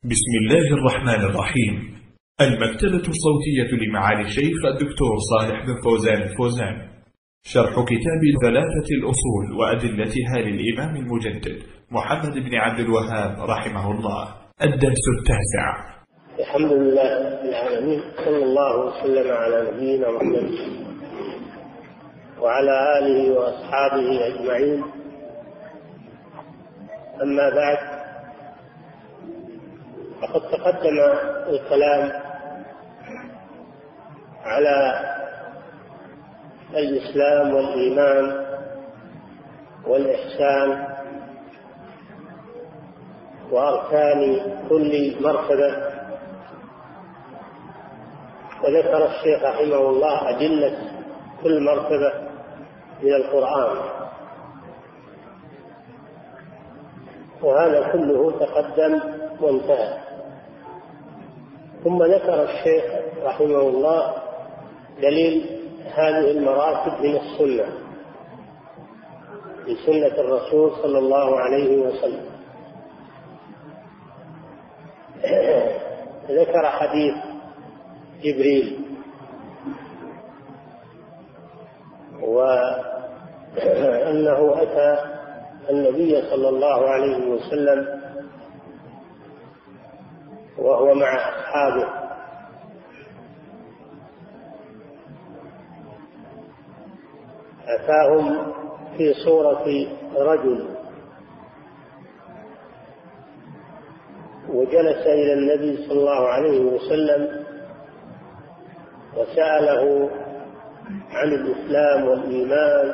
بسم الله الرحمن الرحيم. المكتبة الصوتية لمعالي الشيخ الدكتور صالح بن فوزان الفوزان، شرح كتاب ثلاثة الأصول وأدلتها للإمام المجدد محمد بن عبد الوهاب رحمه الله. الدرس التاسع. الحمد لله رب العالمين، صلى الله وسلم على نبينا محمد وعلى آله وأصحابه أجمعين. أما بعد، فقد تقدم الكلام على الإسلام والإيمان والإحسان وأركان كل مرتبة، وذكر الشيخ رحمه الله أدلة كل مرتبة من القرآن، وهذا كله تقدم وانتهى. ثم ذكر الشيخ رحمه الله دليل هذه المراتب من السنة، من سنة الرسول صلى الله عليه وسلم. ذكر حديث جبريل، وأنه أتى النبي صلى الله عليه وسلم وهو مع أصحابه، أتاهم في صورة رجل، وجلس إلى النبي صلى الله عليه وسلم وسأله عن الإسلام والإيمان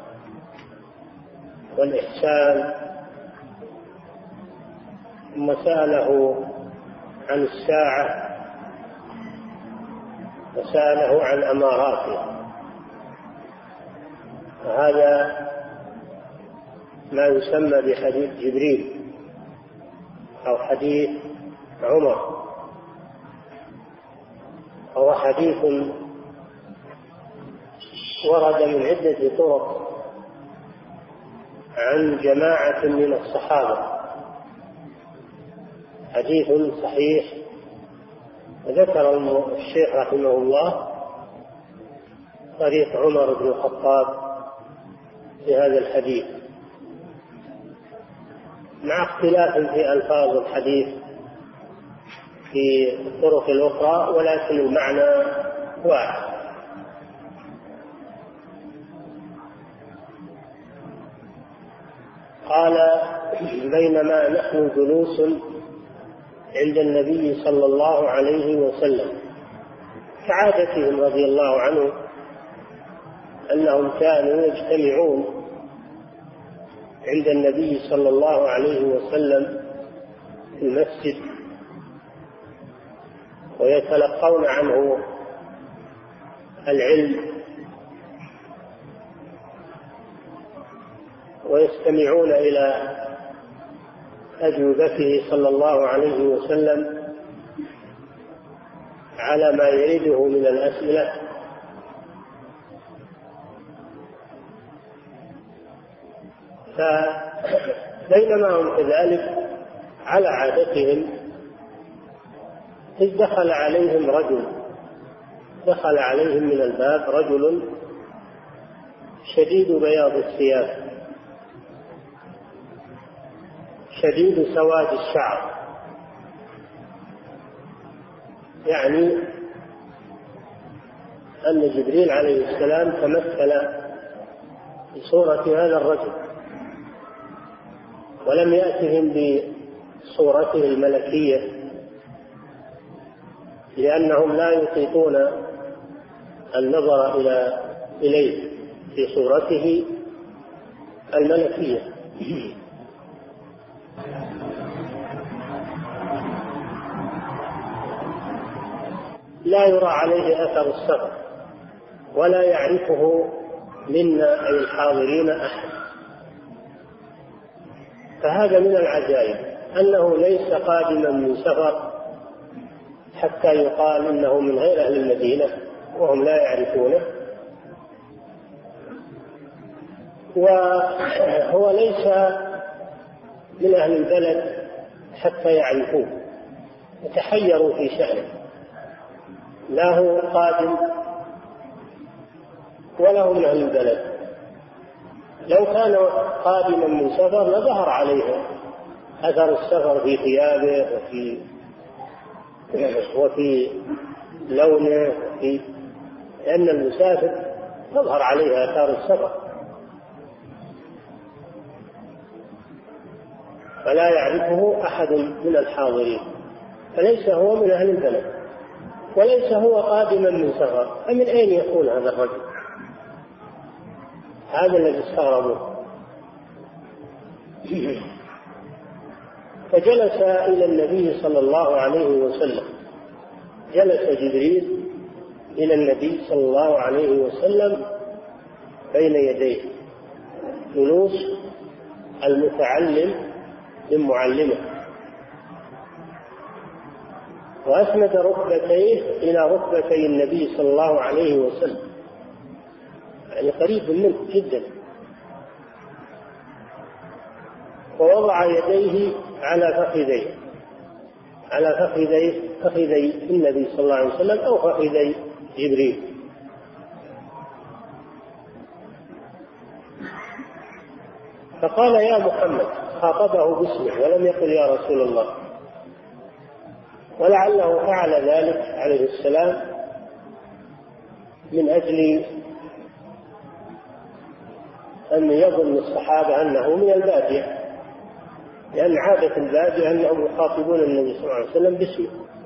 والإحسان، ثم سأله عن الساعة وسأله عن أماراتها. وهذا ما يسمى بحديث جبريل أو حديث عمر، هو حديث ورد من عدة طرق عن جماعة من الصحابة، حديث صحيح. ذكر الشيخ رحمه الله طريق عمر بن الخطاب في هذا الحديث، مع اختلاف في ألفاظ الحديث في الطرق الأخرى، ولكن المعنى واحد. قال: بينما نحن جلوس عند النبي صلى الله عليه وسلم، كعادتهم رضي الله عنه أنهم كانوا يجتمعون عند النبي صلى الله عليه وسلم في المسجد ويتلقون عنه العلم ويستمعون إلى أجوبته صلى الله عليه وسلم على ما يريده من الأسئلة. فبينما هم كذلك على عادتهم، إذ دخل عليهم من الباب رجل شديد بياض الثياب شديد سواد الشعر، يعني أن جبريل عليه السلام تمثل بصورة هذا الرجل، ولم يأتهم بصورته الملكية، لأنهم لا يطيقون النظر إليه في صورته الملكية. لا يرى عليه أثر السفر، ولا يعرفه منا أي الحاضرين أحد. فهذا من العجائب أنه ليس قادما من سفر حتى يقال إنه من غير أهل المدينة وهم لا يعرفونه، وهو ليس من أهل البلد حتى يعرفوه، يتحيروا في شأنه، لا هو قادم ولا هو من أهل البلد. لو كان قادما من سفر لظهر عليه أثر السفر في ثيابه وفي لونه، لأن المسافر تظهر عليه آثار السفر، فلا يعرفه أحد من الحاضرين، فليس هو من أهل البلد وليس هو قادما من سفر، فمن أين يكون هذا الرجل؟ هذا الذي استغربوه. فجلس إلى النبي صلى الله عليه وسلم، جلس جبريل إلى النبي صلى الله عليه وسلم بين يديه جلوس المتعلم من معلمه، وأسند ركبتيه إلى ركبتي النبي صلى الله عليه وسلم، يعني قريب منه جدا، ووضع يديه على فخذي النبي صلى الله عليه وسلم أو فخذي جبريل. فقال يا محمد، خاطبه باسمه ولم يقل يا رسول الله، ولعله فعل ذلك عليه السلام من أجل أن يظن الصحابة أنه من البادية، لأن عادة البادية أنهم يخاطبون النبي صلى الله عليه وسلم باسمه،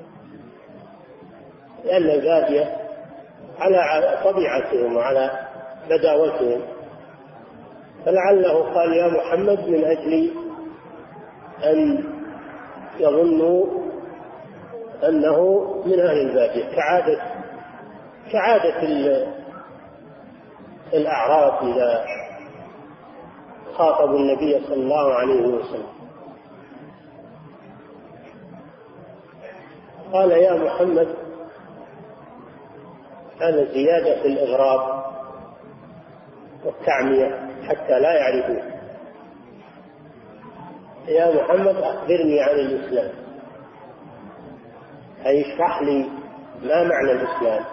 لأن البادية على طبيعتهم وعلى بداوتهم، فلعله قال يا محمد من أجل أن يظنوا أنه من أهل البادية، كعادة الأعراب إذا خاطبوا النبي صلى الله عليه وسلم. قال يا محمد، هذا زيادة في الإغراب والتعمية حتى لا يعرفوه. يا محمد أخبرني عن الإسلام، أي اشرح لي ما معنى الإسلام.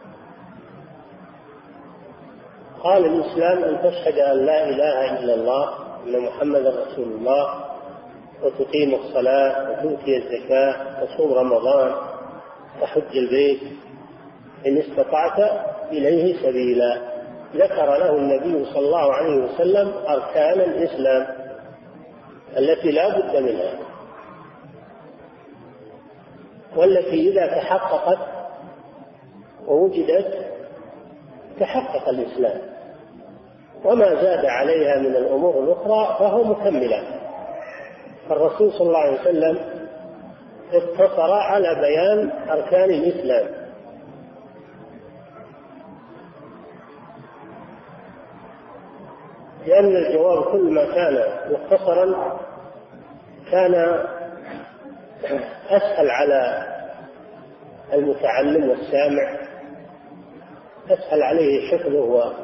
قال الإسلام أن تشهد أن لا إله إلا الله وأن محمدا رسول الله، وتقيم الصلاة وتؤتي الزكاة وتصوم رمضان وتحج البيت إن استطعت إليه سبيلا. ذكر له النبي صلى الله عليه وسلم أركان الإسلام التي لا بد منها، والتي إذا تحققت ووجدت تحقق الإسلام، وما زاد عليها من الأمور الأخرى فهو مكملة. فالرسول صلى الله عليه وسلم اقتصر على بيان أركان الإسلام، لأن الجواب كل ما كان مختصرا كان أسهل على المتعلم والسامع، أسهل عليه حفظه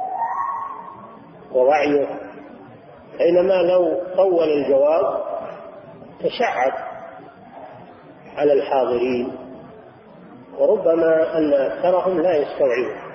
ووعيه، بينما لو طول الجواب تشعب على الحاضرين وربما أن أكثرهم لا يستوعبون.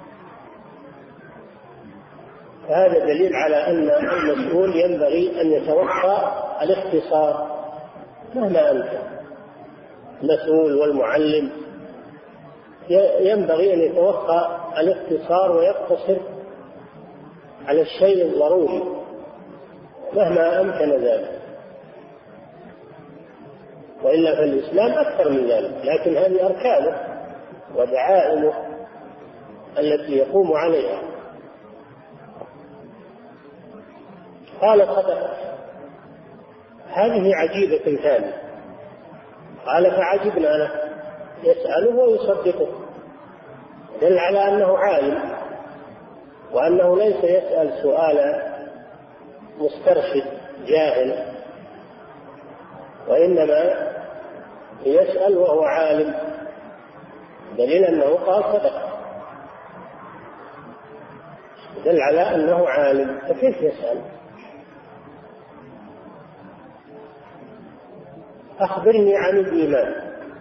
فهذا دليل على أن المسؤول ينبغي أن يتوقع الاختصار مهما أنت المسؤول والمعلم، ينبغي أن يتوقع الاختصار ويقتصر على الشيء الضروري مهما أمكن ذلك، وإلا فالإسلام أكثر من ذلك، لكن هذه أركانه ودعائمه التي يقوم عليها. قال صدق، هذه عجيبة ثانية. قال فعجبنا له، يسأله ويصدقه، دل على أنه عالم وأنه ليس يسأل سؤال مسترشد جاهل، وإنما يسأل وهو عالم، دليل أنه قال صدق، دل على أنه عالم، فكيف يسأل؟ أخبرني عن الإيمان.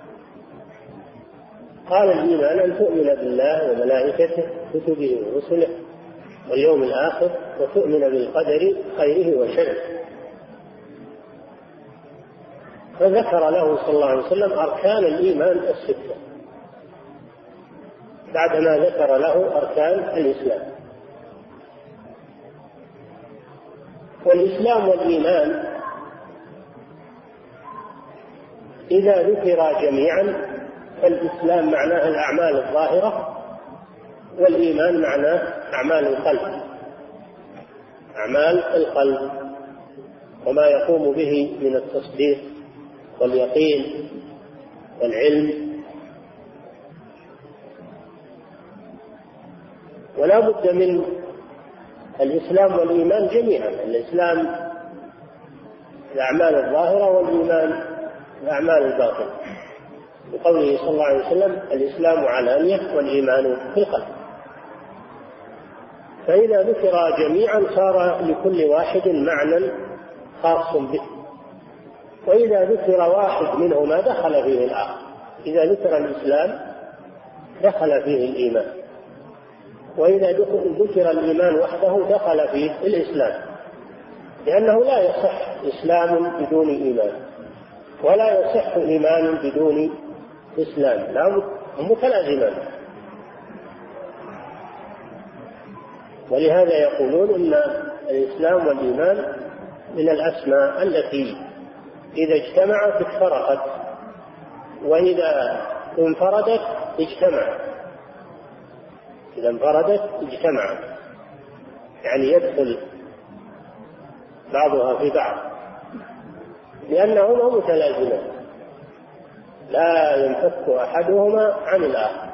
قال الإيمان أن تؤمن بالله وملائكته وكتبه ورسله واليوم الآخر وتؤمن بالقدر خيره وشره. فذكر له صلى الله عليه وسلم أركان الإيمان الستة بعدما ذكر له أركان الإسلام. والإسلام والإيمان إذا ذكر جميعا فالإسلام معناه الأعمال الظاهرة، والإيمان معناه أعمال القلب، أعمال القلب وما يقوم به من التصديق واليقين والعلم. ولا بد من الإسلام والإيمان جميعا، الإسلام الأعمال الظاهرة والإيمان الأعمال الباطنة، بقوله صلى الله عليه وسلم الإسلام علانية والإيمان في القلب. فإذا ذكر جميعا صار لكل واحد معنى خاص به، وإذا ذكر واحد منهما دخل فيه الآخر. إذا ذكر الإسلام دخل فيه الإيمان، وإذا ذكر الإيمان وحده دخل فيه الإسلام، لأنه لا يصح إسلام بدون إيمان ولا يصح إيمان بدون إسلام، لا متلازمان. ولهذا يقولون إن الإسلام والإيمان من الأسماء التي إذا اجتمعت افترقت، وإذا انفردت اجتمعت. إذا انفردت اجتمعت، يعني يدخل بعضها في بعض، لأنهما متلازمان لا ينفك أحدهما عن الآخر.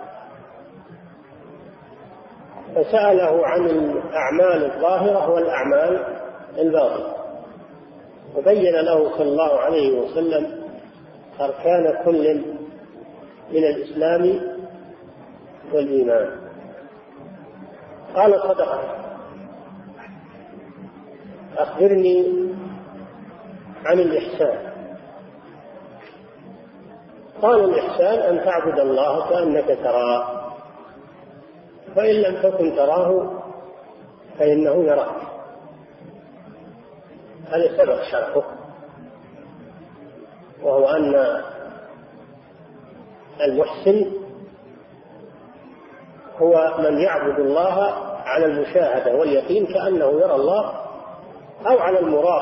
فسأله عن الأعمال الظاهرة والأعمال الباطنة، وبين له صلى الله عليه وسلم أركان كل من الإسلام والإيمان. قال صدقت، أخبرني عن الإحسان. قال الإحسان أن تعبد الله كأنك تراه، فإن لم تكن تراه فإنه يراك. هذا سبق شرحه، وهو أن المحسن هو من يعبد الله على المشاهدة واليقين كأنه يرى الله، أو على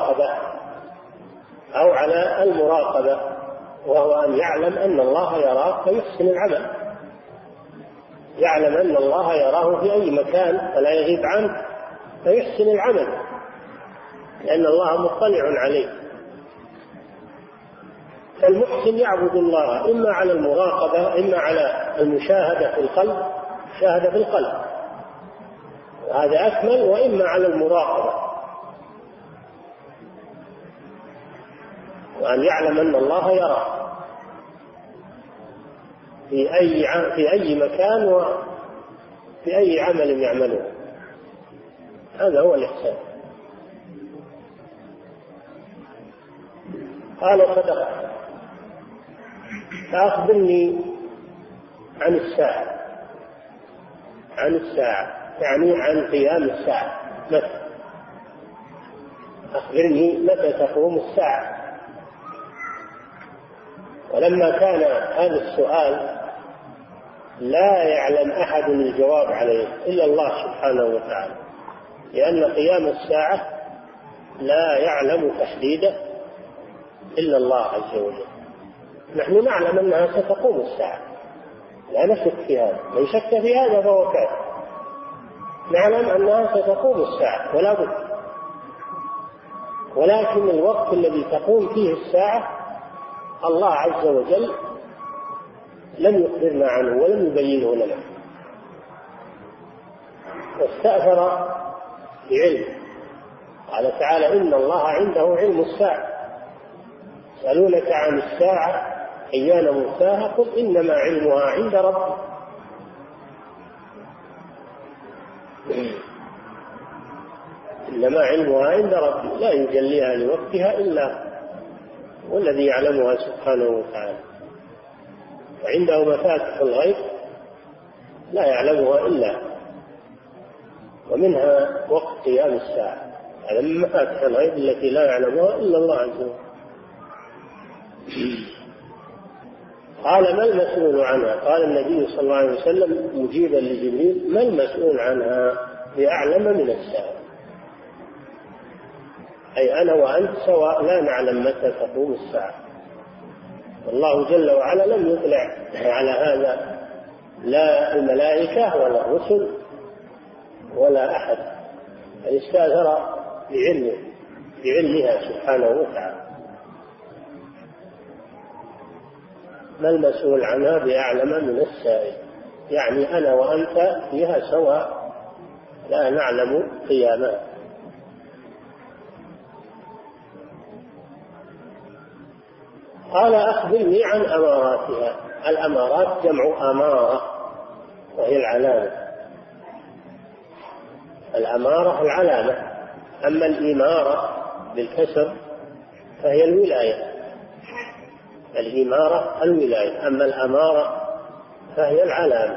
المراقبة وهو أن يعلم أن الله يراه فيحسن العمل، يعلم أن الله يراه في أي مكان فلا يغيب عنه فيحسن العمل، لأن الله مطلع عليه. فالمحسن يعبد الله إما على المراقبة إما على المشاهدة في القلب، شاهد في القلب هذا أكمل، وإما على المراقبة، وأن يعلم أن الله يرى في أي مكان وفي أي عمل يعمله. هذا هو الإحسان. قال صدقت، فأخبرني عن الساعة. عن الساعة يعني عن قيام الساعة، متى؟ أخبرني متى تقوم الساعة. ولما كان هذا السؤال لا يعلم أحد الجواب عليه إلا الله سبحانه وتعالى، لأن قيام الساعة لا يعلم تحديده إلا الله عز وجل. نحن نعلم أنها ستقوم الساعة، لا نشك في هذا، من شك في هذا فهو كافر. نعلم أنها ستقوم الساعة ولا بد، ولكن الوقت الذي تقوم فيه الساعة الله عز وجل لم يخبرنا عنه ولم يبينه لنا، واستأثر بعلم. قال تعالى إن الله عنده علم الساعة، يسألونك عن الساعة أيان مرساها قل إنما علمها عند ربي. إنما علمها عند ربي لا يجليها لوقتها إلا والذي يعلمها سبحانه وتعالى، وعنده مفاتح الغيب لا يعلمها إلا، ومنها وقت قيام الساعة، هذا من مفاتح الغيب التي لا يعلمها إلا الله عز وجل. قال: ما المسؤول عنها؟ قال النبي صلى الله عليه وسلم مجيبا لجبريل: ما المسؤول عنها بأعلم من السائل، أي أنا وأنت سواء لا نعلم متى تقوم الساعة. والله جل وعلا لم يطلع على هذا لا الملائكة ولا الرسل ولا أحد، بل استأثر بعلمها سبحانه وتعالى. ما المسؤول عنها بأعلم من السائل، يعني أنا وأنت فيها سواء لا نعلم قيامها. قال: أخبرني عن أماراتها. الأمارات جمع أمارة، وهي العلامة. الأمارة العلامة، أما الإمارة بالكسر فهي الولاية. الإمارة الولاية، أما الأمارة فهي العلامة.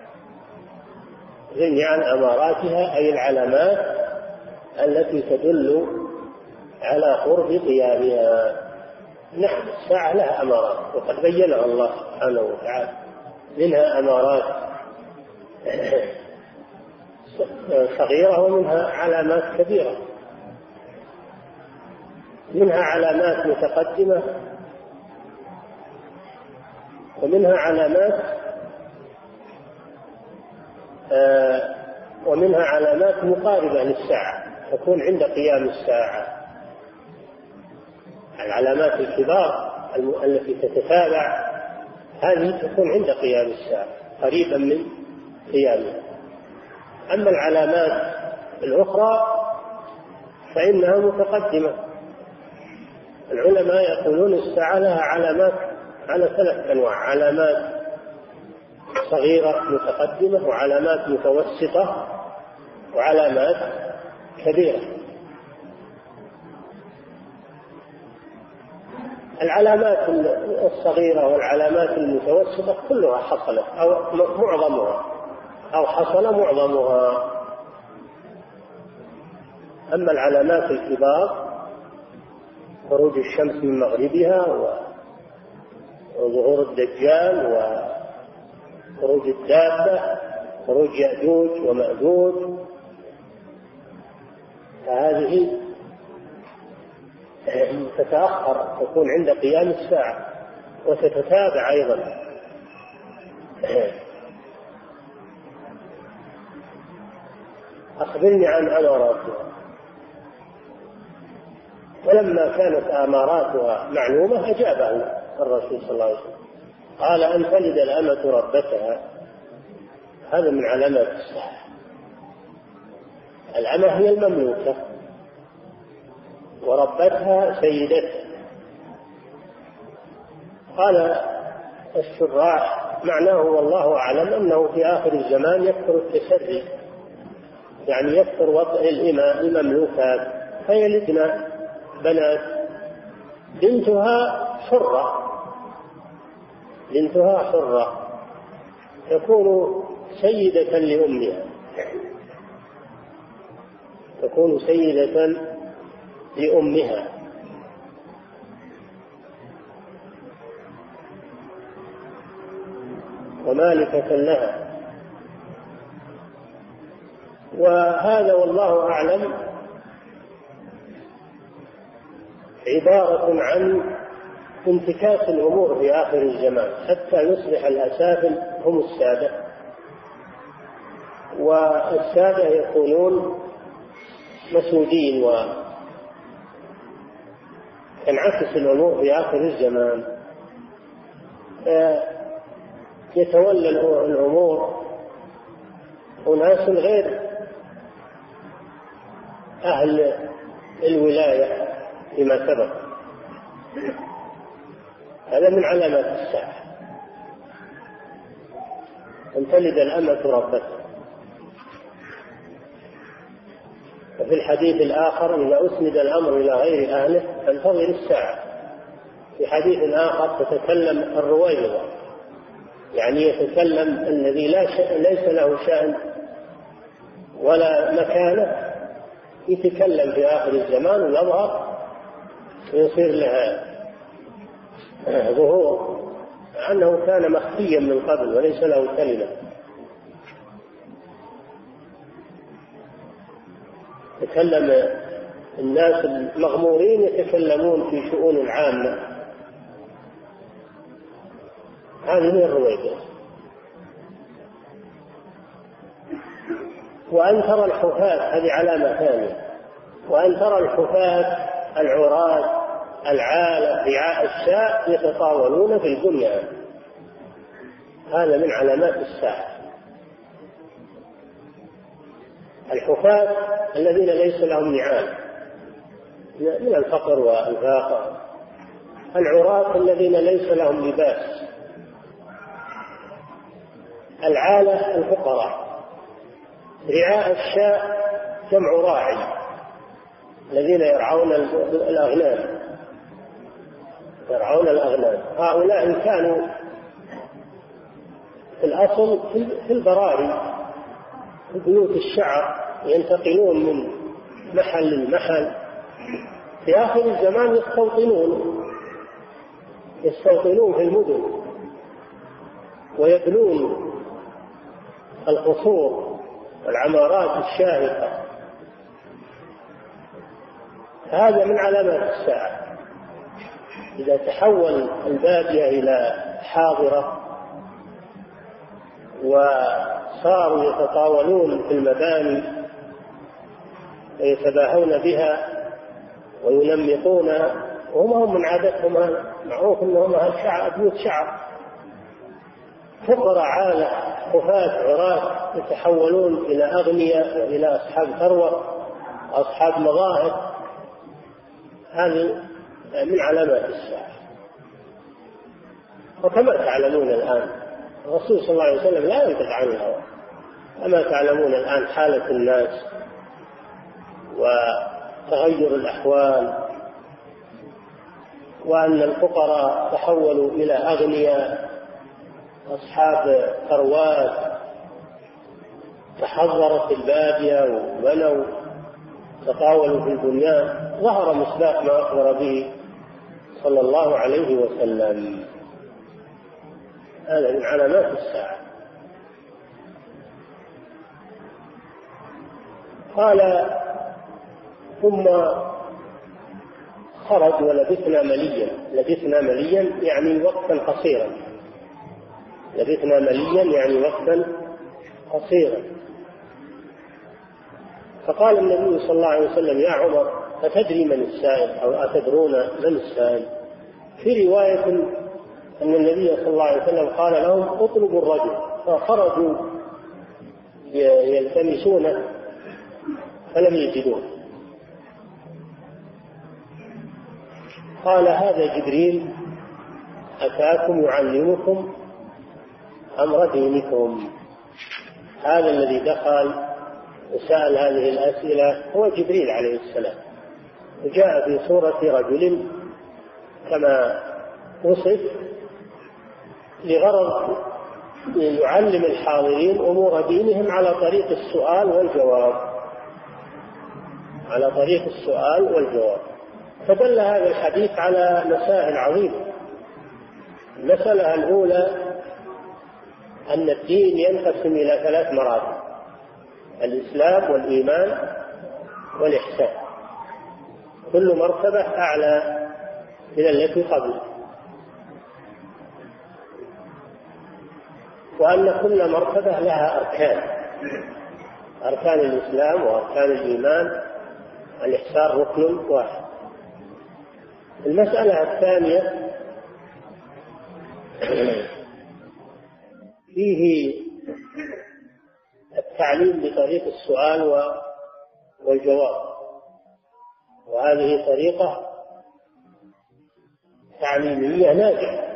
أخبرني عن أماراتها، أي العلامات التي تدل على قرب قيامها. نعم، الساعة لها أمارات وقد بينها الله سبحانه وتعالى، منها أمارات صغيرة ومنها علامات كبيرة، منها علامات متقدمة ومنها علامات مقاربة للساعة تكون عند قيام الساعة. العلامات الكبار التي تتتابع هذه تكون عند قيام الساعة قريبا من قيامها. أما العلامات الأخرى فإنها متقدمة. العلماء يقولون الساعة لها علامات على 3 أنواع: علامات صغيرة متقدمة، وعلامات متوسطة، وعلامات كبيرة. العلامات الصغيرة والعلامات المتوسطة كلها حصلت أو معظمها، أو حصل معظمها. أما العلامات الكبار: خروج الشمس من مغربها، وظهور الدجال، وخروج الدابة، خروج يأجوج ومأجوج، فهذه تتأخر، تكون عند قيام الساعة وتتتابع أيضا. أخبرني عن أماراتها. ولما كانت أماراتها معلومة أجابه الرسول صلى الله عليه وسلم، قال: أن تلد الأمة ربتها. هذا من علامات الساعة. الأمة هي المملوكة، وربتها سيدتها. قال الشراح: معناه والله أعلم أنه في آخر الزمان يكثر التسري، يعني يكثر وطأ المملوكات، فيلدن بنات بنتها حرة تكون سيدة لأمها، ومالكة لها. وهذا والله أعلم عبارة عن انتكاس الأمور في آخر الزمان حتى يصبح الأسافل هم السادة، والسادة يكونون مسودين، وتنعكس الأمور في آخر الزمان. يتولى الأمور أناس غير أهل الولاية فيما سبق. هذا من علامات الساعة، أن تلد الأمة ربتها. وفي الحديث الآخر: إذا أسند الأمر إلى غير أهله فانتظر الساعة. في حديث آخر تتكلم الرويبضة، يعني يتكلم الذي ليس له شأن ولا مكانة، يتكلم في آخر الزمان ويظهر ويصير لها ظهور، أنه كان مخفيا من قبل وليس له كلمة. تكلم الناس المغمورين يتكلمون في شؤون العامة، هذه هي الرويبضة. وأن ترى الحفاة، هذه علامة ثانية، وأن ترى الحفاة العراة العالة رعاء الشاء يتطاولون في البنيان، هذا من علامات الساعة. الحفاة الذين ليس لهم نعال من الفقر والفاقة، العراة الذين ليس لهم لباس، العالة الفقراء، رعاء الشاء جمع راعي الذين يرعون الأغنام، هؤلاء كانوا في الأصل في البراري في بيوت الشعر، ينتقلون من محل لمحل. في آخر الزمان يستوطنون في المدن ويبنون القصور والعمارات الشاهقة، هذا من علامات الساعة. إذا تحول البادية إلى حاضرة وصاروا يتطاولون في المباني ويتباهون بها وينمقونها، وهم من عادتهم معروف أنهم أهل شعر، بيوت شعر، فقراء عالة حفاة عراة يتحولون إلى أغنياء وإلى أصحاب ثروة، أصحاب مظاهر، هذه من علامات الساعة. وكما تعلمون الآن الرسول صلى الله عليه وسلم لا ينطق عن الهوى، كما تعلمون الآن حالة الناس وتغير الأحوال، وأن الفقراء تحولوا إلى أغنياء أصحاب ثروات، تحضرت البادية وبنوا تطاولوا في البنيان، ظهر مصداق ما أخبر به صلى الله عليه وسلم. هذا من علامات الساعة. قال ثم خرج ولبثنا مليا يعني وقتا قصيرا، لبثنا مليا يعني وقتا قصيرا. فقال النبي صلى الله عليه وسلم يا عمر أتدري من السائل أو أتدرون من السائل؟ في رواية أن النبي صلى الله عليه وسلم قال لهم اطلبوا الرجل، فخرجوا يلتمسونه فلم يجدوه. قال هذا جبريل أتاكم يعلمكم أمر دينكم. هذا الذي دخل وسأل هذه الأسئلة هو جبريل عليه السلام، وجاء في صورة رجل كما وصف لغرض يعلم الحاضرين أمور دينهم على طريق السؤال والجواب. فدل هذا الحديث على مسائل عظيمة. المسألة الأولى أن الدين ينقسم إلى 3 مراتب: الإسلام والإيمان والإحسان، كل مرتبة أعلى من التي قبله، وأن كل مرتبة لها أركان الإسلام وأركان الإيمان، الإحسان ركن واحد. المسألة الثانية فيه التعليم بطريق السؤال والجواب، وهذه طريقة تعليمية ناجحة.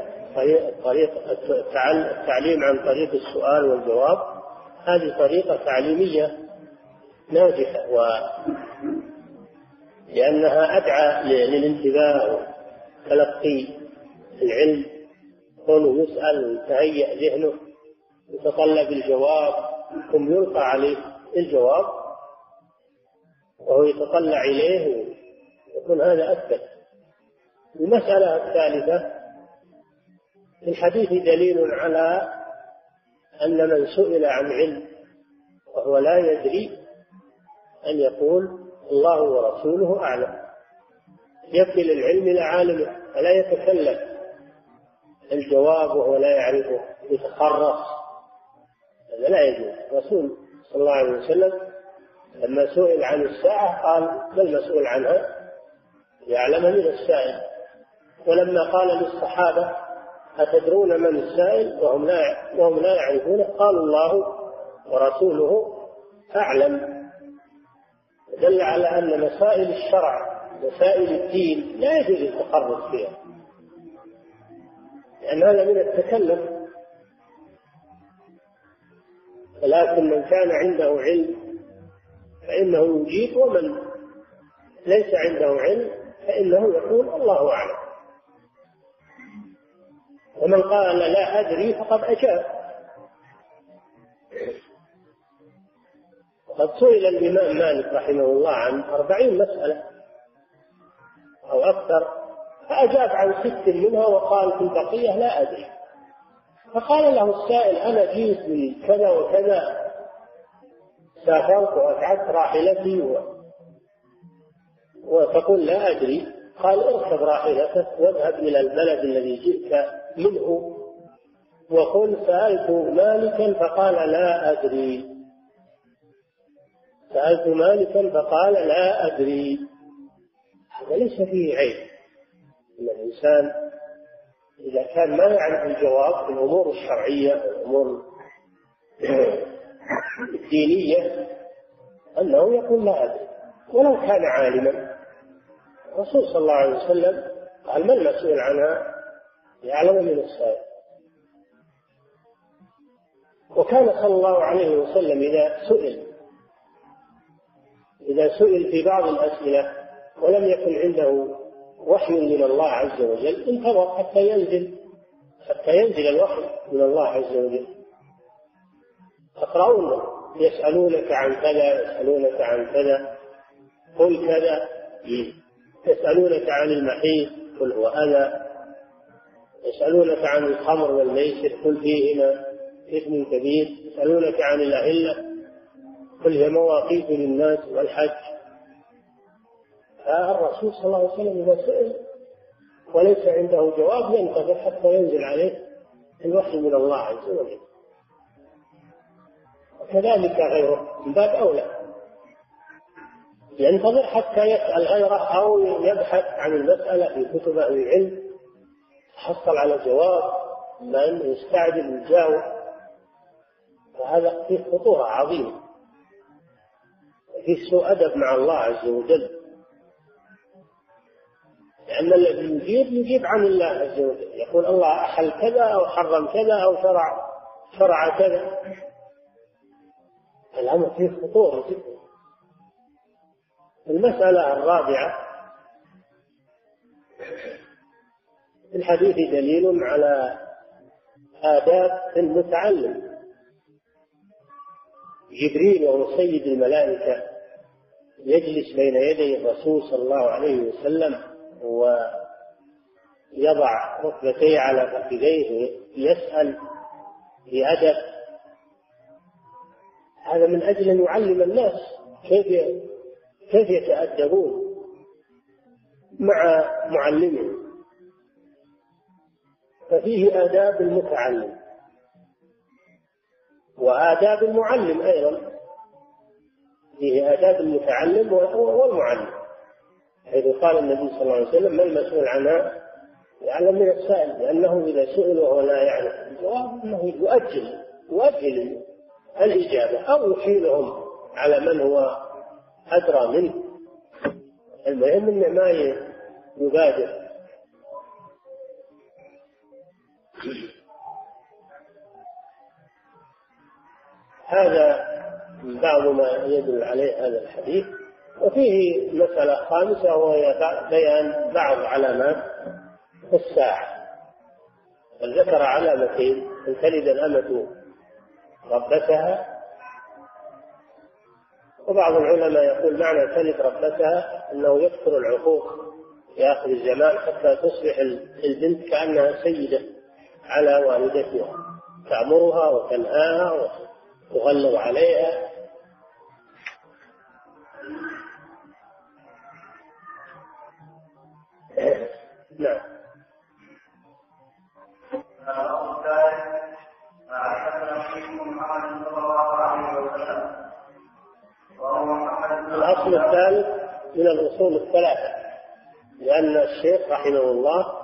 التعليم عن طريق السؤال والجواب هذه طريقة تعليمية ناجحة، لأنها أدعى للانتباه وتلقي العلم كونه يسأل ويتهيأ ذهنه يتطلب الجواب ثم يلقى عليه الجواب وهو يتطلع إليه يكون هذا أثبت. المسألة الثالثة في الحديث دليل على أن من سئل عن علم وهو لا يدري أن يقول الله ورسوله أعلم، يكل العلم إلى عالمه فلا يتكلم الجواب وهو لا يعرفه يتخرص، هذا لا يجوز. الرسول صلى الله عليه وسلم لما سئل عن الساعة قال ما المسؤول عنها يعلم من السائل، ولما قال للصحابة أتدرون من السائل وهم لا يعرفونه قالوا الله ورسوله أعلم. دل على أن مسائل الشرع مسائل الدين لا يجوز التخرص فيها، لأن هذا من التكلف. ولكن من كان عنده علم فإنه يجيب، ومن ليس عنده علم فإنه يقول الله أعلم. ومن قال لا أدري فقد أجاب. قد سئل الإمام مالك رحمه الله عن 40 مسألة أو أكثر فأجاب عن 6 منها وقال في البقية لا أدري. فقال له السائل أنا جيت من كذا وكذا، سافرت وأتعبت راحلتي وتقول لا أدري. قال اركب راحلتك واذهب إلى البلد الذي جئت منه وقل سألت مالكا فقال لا أدري، سألت مالكا فقال لا أدري. هذا ليس فيه عيب إن الإنسان إذا كان ما يعرف الجواب في الأمور الشرعية والأمور الدينية أنه يقول لا أدري ولو كان عالما. الرسول صلى الله عليه وسلم قال ما المسؤول عنها يعلم من السائل. وكان صلى الله عليه وسلم إذا سئل في بعض الأسئلة ولم يكن عنده وحي من الله عز وجل انتظر حتى ينزل الوحي من الله عز وجل. تقرؤون يسألونك عن كذا يسألونك عن كذا قل كذا، يسألونك عن المحيط قل هو أذى، يسألونك عن الخمر والميسر قل فيهما إثم كبير، يسألونك عن الأهلة قل هي مواقيت للناس والحج. فالرسول صلى الله عليه وسلم إذا سئل وليس عنده جواب ينتظر حتى ينزل عليه الوحي من الله عز وجل. وكذلك غيره من باب أولى ينتظر حتى يسأل غيره أو يبحث عن المسألة في كتب أهل العلم يحصل على جواب لأنه يستعجل ويجاوب، وهذا فيه خطورة عظيمة، فيه سوء أدب مع الله عز وجل، لأن الذي يجيب عن الله عز وجل يقول الله أحل كذا أو حرم كذا أو شرع كذا. الأمر فيه خطورة جدا. المسألة الرابعة في الحديث دليل على آداب المتعلم. جبريل وهو سيد الملائكة يجلس بين يدي الرسول صلى الله عليه وسلم ويضع ركبتيه على فخذيه يسأل بأدب. هذا من أجل أن يعلم الناس كيف يتأدبون مع معلمهم. ففيه آداب المتعلم وآداب المعلم أيضا، فيه آداب المتعلم والمعلم، حيث قال النبي صلى الله عليه وسلم ما المسؤول عنها يعلم من السائل، لأنه إذا سئل وهو لا يعرف الجواب أنه يؤجل الإجابة أو يحيلهم على من هو أدرى منه. المهم أنه ما يبادر. هذا بعض ما يدل عليه هذا الحديث. وفيه مسألة خامسة وهي بيان بعض علامات الساعة. بل ذكر علامتين: أن تلد الأمة ربتها، وبعض العلماء يقول معنى تلد ربتها أنه يكثر العقوق في آخر الزمان حتى تصبح البنت كأنها سيدة على والدتها، تأمرها وتنهاها وتغلظ عليها. نعم. الأصل الثالث من الأصول الثلاثة، لأن الشيخ رحمه الله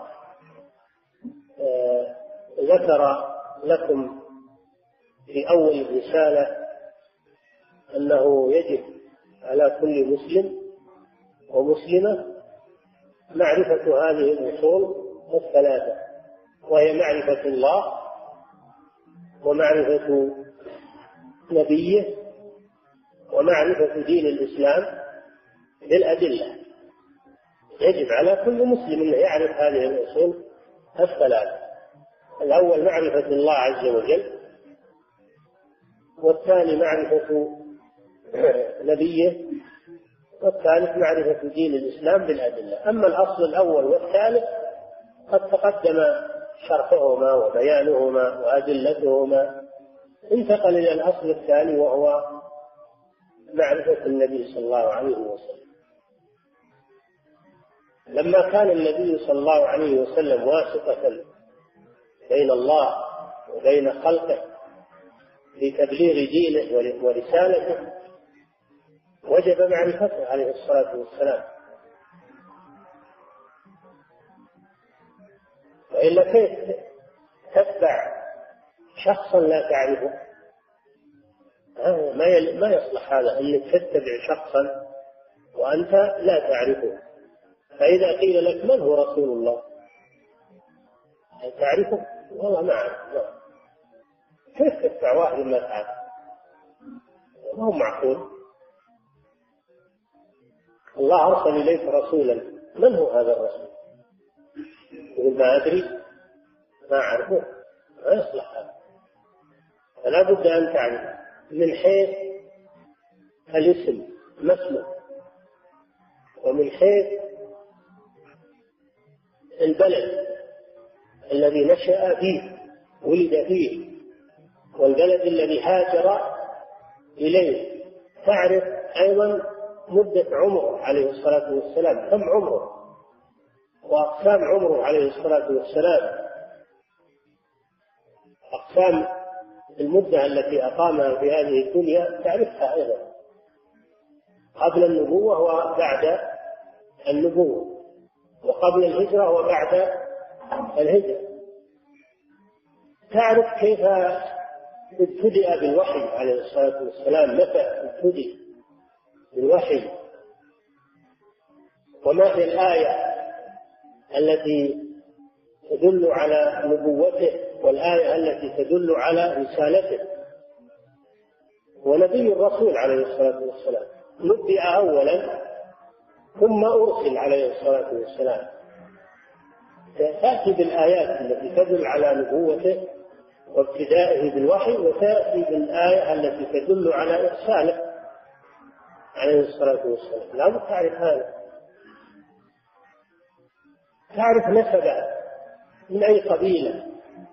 ذكر لكم في أول الرسالة أنه يجب على كل مسلم ومسلمة معرفة هذه الأصول الثلاثة، وهي معرفة الله ومعرفة نبيه ومعرفة دين الإسلام بالأدلة. يجب على كل مسلم أن يعرف هذه الأصول الثلاثة: الأول معرفة الله عز وجل، والثاني معرفة نبيه، والثالث معرفة دين الإسلام بالأدلة. أما الأصل الأول والثالث قد تقدم شرحهما وبيانهما وأدلتهما. انتقل إلى الأصل الثاني وهو معرفة النبي صلى الله عليه وسلم. لما كان النبي صلى الله عليه وسلم واسطة بين الله وبين خلقه في تبليغ دينه ورسالته، وجب معرفته عليه الصلاة والسلام، وإلا كيف تتبع شخصا لا تعرفه؟ ما يصلح هذا أنك تتبع شخصا وأنت لا تعرفه. فإذا قيل لك من هو رسول الله هل تعرفه؟ والله ما أعرف. كيف تتبع واحد ما تعرف؟ ما هو معقول. الله أرسل إليك رسولا، من هو هذا الرسول؟ يقول ما أدري، ما أعرفه، ما يصلح هذا. فلا بد أن تعرف من حيث الاسم ما اسمه، ومن حيث البلد الذي نشأ فيه ولد فيه، والبلد الذي هاجر إليه. تعرف أيضا مدة عمره عليه الصلاة والسلام، كم عمره وأقسام عمره عليه الصلاة والسلام، أقسام المدة التي أقامها في هذه الدنيا تعرفها أيضا، قبل النبوة وبعد النبوة، وقبل الهجرة وبعد الهجرة. تعرف كيف ابتدأ بالوحي عليه الصلاة والسلام، متى ابتدأ بالوحي، وما هي الآية التي تدل على نبوته والآية التي تدل على رسالته. ونبي الرسول عليه الصلاة والسلام نبئ أولا ثم أرسل عليه الصلاة والسلام. تأتي بالآيات التي تدل على نبوته وابتدائه بالوحي، وتأتي بالآية التي تدل على إرساله عليه الصلاة والسلام. لا بد تعرف هذا. تعرف نسبه من أي قبيلة،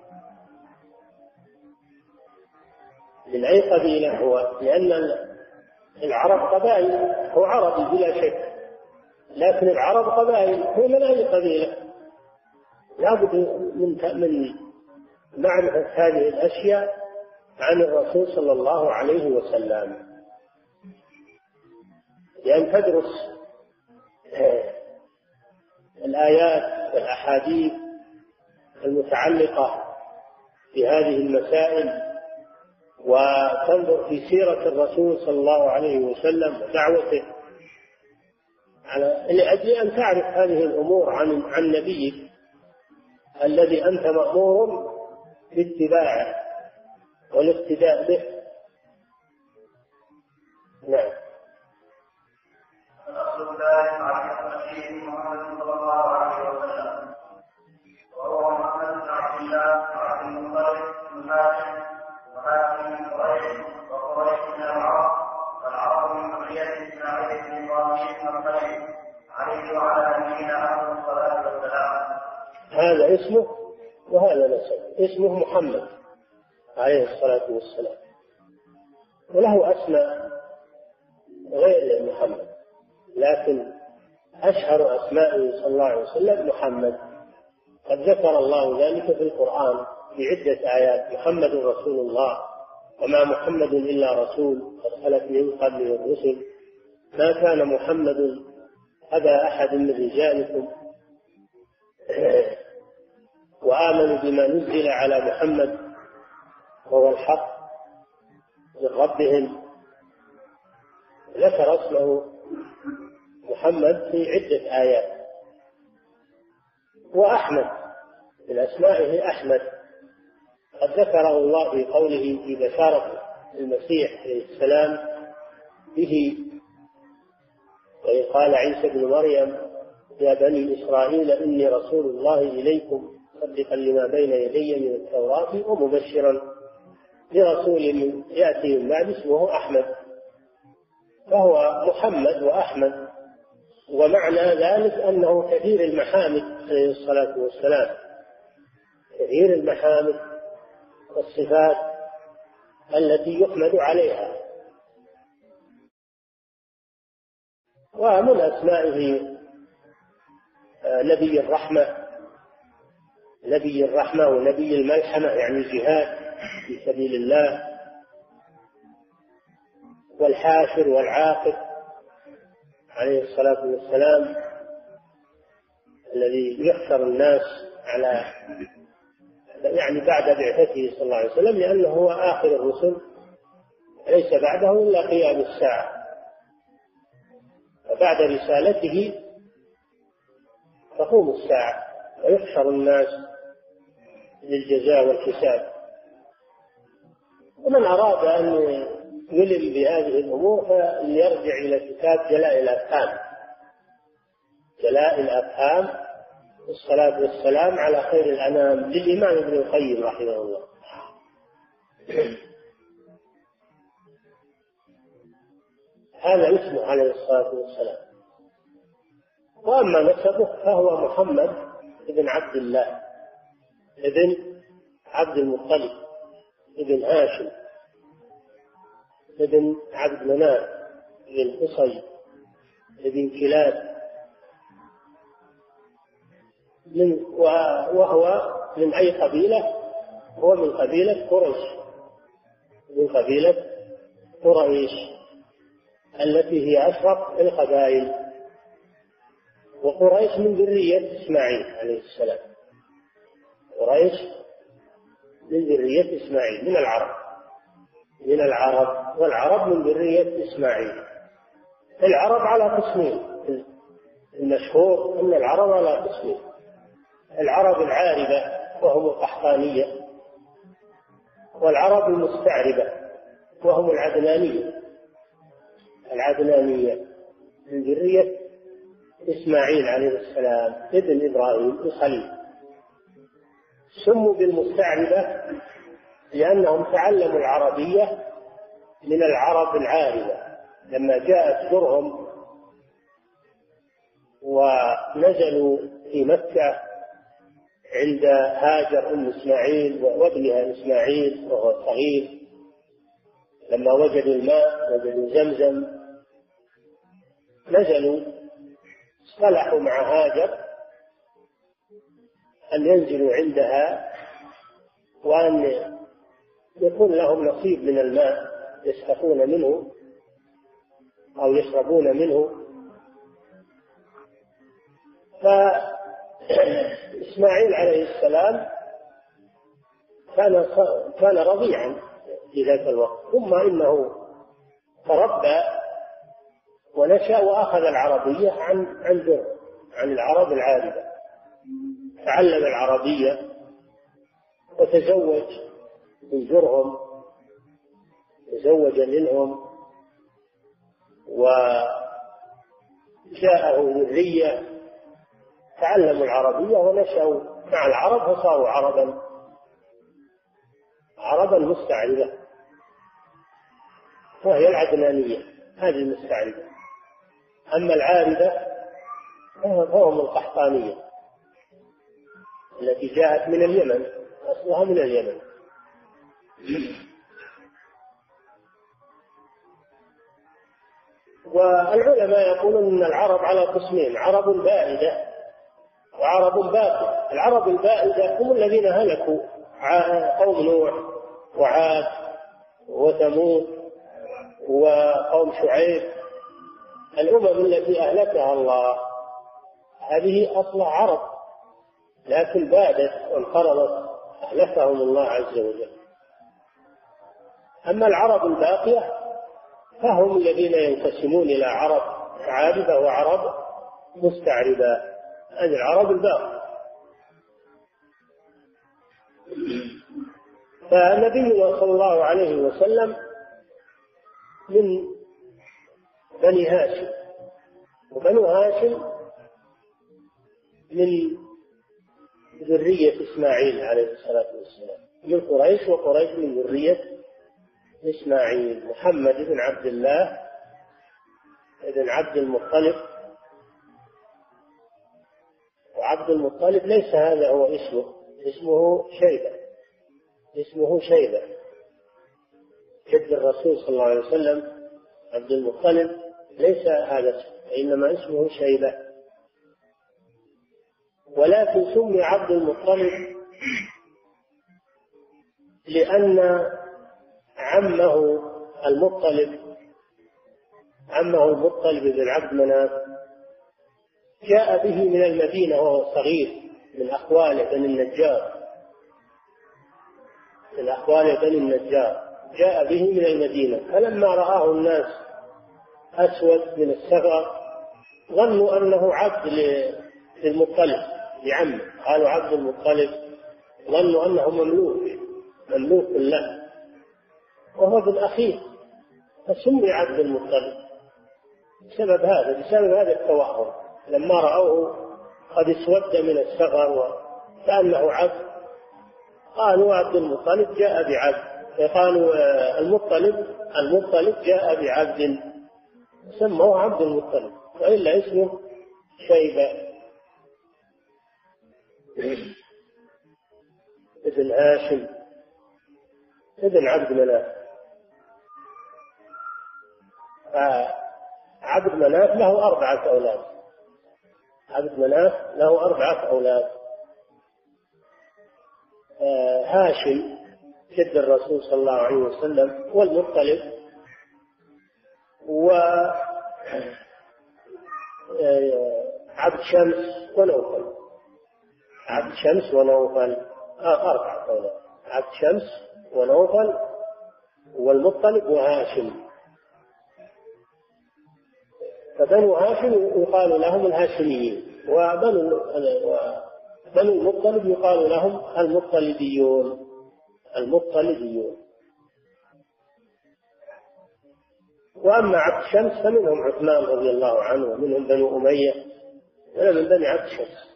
من أي قبيلة هو، لأن العرب قبائل، هو عربي بلا شك، لكن العرب قبائل، هو من أي قبيلة. لا بد من معرفة هذه الأشياء عن الرسول صلى الله عليه وسلم، لأن تدرس الآيات والأحاديث المتعلقة بهذه المسائل، وتنظر في سيرة الرسول صلى الله عليه وسلم ودعوته، لأجل أن تعرف هذه الأمور عن نبيك الذي أنت مأمور باتباعه والاقتداء به. نعم. الأصل الثالث معرفة المسيح محمد صلى الله عليه وسلم، وهو محمد بن عبد الله اسمه وهذا نسبه. اسمه محمد عليه الصلاة والسلام، وله أسماء غير محمد، لكن أشهر أسمائه صلى الله عليه وسلم محمد. قد ذكر الله ذلك في القرآن في عدة آيات: محمد رسول الله، وما محمد إلا رسول قد خلت من قبله الرسل، ما كان محمد أبا أحد من رجالكم، وآمنوا بما نزل على محمد وهو الحق من ربهم. ذكر اسمه محمد في عدة آيات. وأحمد من أسمائه أحمد، قد ذكره الله في قوله في بشارة المسيح عليه السلام به: وإذ قال عيسى ابن مريم يا بني إسرائيل إني رسول الله إليكم مصدقا لما بين يدي من التوراة ومبشرا برسول يأتي من بعد اسمه أحمد. فهو محمد وأحمد، ومعنى ذلك أنه كثير المحامد عليه الصلاة والسلام، كثير المحامد والصفات التي يحمد عليها. ومن أسمائه نبي الرحمة، نبي الرحمة ونبي الملحمة، يعني الجهاد في سبيل الله، والحاشر والعاقب عليه الصلاة والسلام، الذي يحشر الناس على يعني بعد بعثته صلى الله عليه وسلم، لأنه هو آخر الرسل، ليس بعده إلا قيام الساعة، فبعد رسالته تقوم الساعة ويحشر الناس للجزاء والحساب. ومن أراد أن يلم بهذه الأمور فليرجع إلى كتاب جلاء الأفهام، جلاء الأفهام والصلاة والسلام على خير الأنام للإمام ابن القيم رحمه الله. هذا اسمه عليه الصلاة والسلام. وأما نسبه فهو محمد ابن عبد الله ابن عبد المطلب ابن هاشم ابن عبد مناف ابن قصي ابن كلاب، وهو من أي قبيلة؟ هو من قبيلة قريش، من قبيلة قريش التي هي أشرف القبائل. وقريش من ذرية إسماعيل عليه السلام، قريش من ذرية إسماعيل، من العرب، من العرب، والعرب من ذرية إسماعيل. العرب على قسمين، المشهور أن العرب على قسمين: العرب العاربة وهم القحطانية، والعرب المستعربة وهم العدنانية. العدنانية من ذرية إسماعيل عليه السلام ابن إبراهيم الخليل. سموا بالمستعربة لأنهم تعلموا العربية من العرب العاربة، لما جاءت جرهم ونزلوا في مكة عند هاجر أم إسماعيل وابنها إسماعيل وهو صغير، لما وجدوا الماء وجدوا زمزم نزلوا، اصطلحوا مع هاجر أن ينزلوا عندها وأن يكون لهم نصيب من الماء يسقون منه أو يشربون منه. فإسماعيل عليه السلام كان رضيعا في ذاك الوقت، ثم إنه تربى ونشأ وأخذ العربية عن العرب العاربة، تعلم العربية وتزوج من جرهم، تزوج منهم وجاءه ذرية تعلموا العربية ونشأوا مع العرب فصاروا عربا مستعربة، وهي العدنانية هذه المستعربة. أما العاربة فهم القحطانية التي جاءت من اليمن، أصلها من اليمن. والعلماء يقولون أن العرب على قسمين: عرب بائدة وعرب باقية. العرب البائدة هم الذين هلكوا، قوم نوح وعاد وثمود وقوم شعيب. الأمم التي أهلكها الله هذه أصلها عرب، لكن بادت وانقرضت، أهلكهم الله عز وجل. أما العرب الباقية فهم الذين ينقسمون إلى عرب عاربة وعرب مستعربة، هذه العرب الباقية. فالنبي صلى الله عليه وسلم من بني هاشم، وبنو هاشم من ذرية إسماعيل عليه الصلاة والسلام، من قريش، وقريش من ذرية إسماعيل. محمد بن عبد الله بن عبد المطلب، وعبد المطلب ليس هذا هو اسمه، اسمه شيبة جد الرسول صلى الله عليه وسلم. عبد المطلب ليس هذا اسمه، إنما اسمه شيبة، ولكن سمي عبد المطلب لأن عمه المطلب بن عبد مناف جاء به من المدينة وهو صغير، من أخوال بني النجار، جاء به من المدينة. فلما رآه الناس أسود من السفر ظنوا أنه عبد للمطلب لعمه، قالوا عبد المطلب، ظنوا أنه مملوك له وهو ابن أخيه، فسمي عبد المطلب بسبب هذا التوهم. لما رأوه قد اسود من السفر وكأنه عبد قالوا عبد المطلب جاء بعبد، قالوا المطلب جاء بعبد، سموه عبد المطلب، وإلا اسمه شيبة ابن هاشم ابن عبد مناف. عبد مناف له 4 أولاد، هاشم جد الرسول صلى الله عليه وسلم، والمطلب، وعبد شمس ونوفل 4 أولاد: عبد شمس ونوفل والمطلب وهاشم. فبنو هاشم يقال لهم الهاشميين، وبنو المطلب يقال لهم المطلبيون. وأما عبد شمس فمنهم عثمان رضي الله عنه، ومنهم بنو أمية، من بني عبد شمس.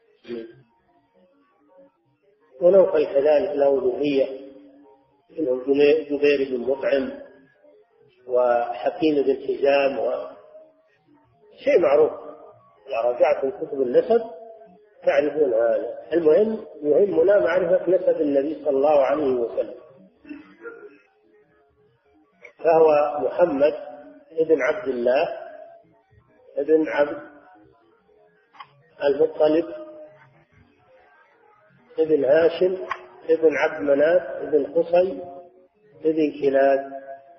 ونوفل كذلك له ذرية، منهم جبير بن مطعم وحكيم بن حزام، شيء معروف، إذا رجعتم كتب النسب تعرفون هذا. المهم يهمنا معرفة نسب النبي صلى الله عليه وسلم. فهو محمد ابن عبد الله ابن عبد المطلب ابن هاشم ابن عبد مناف ابن قصي ابن كلاب،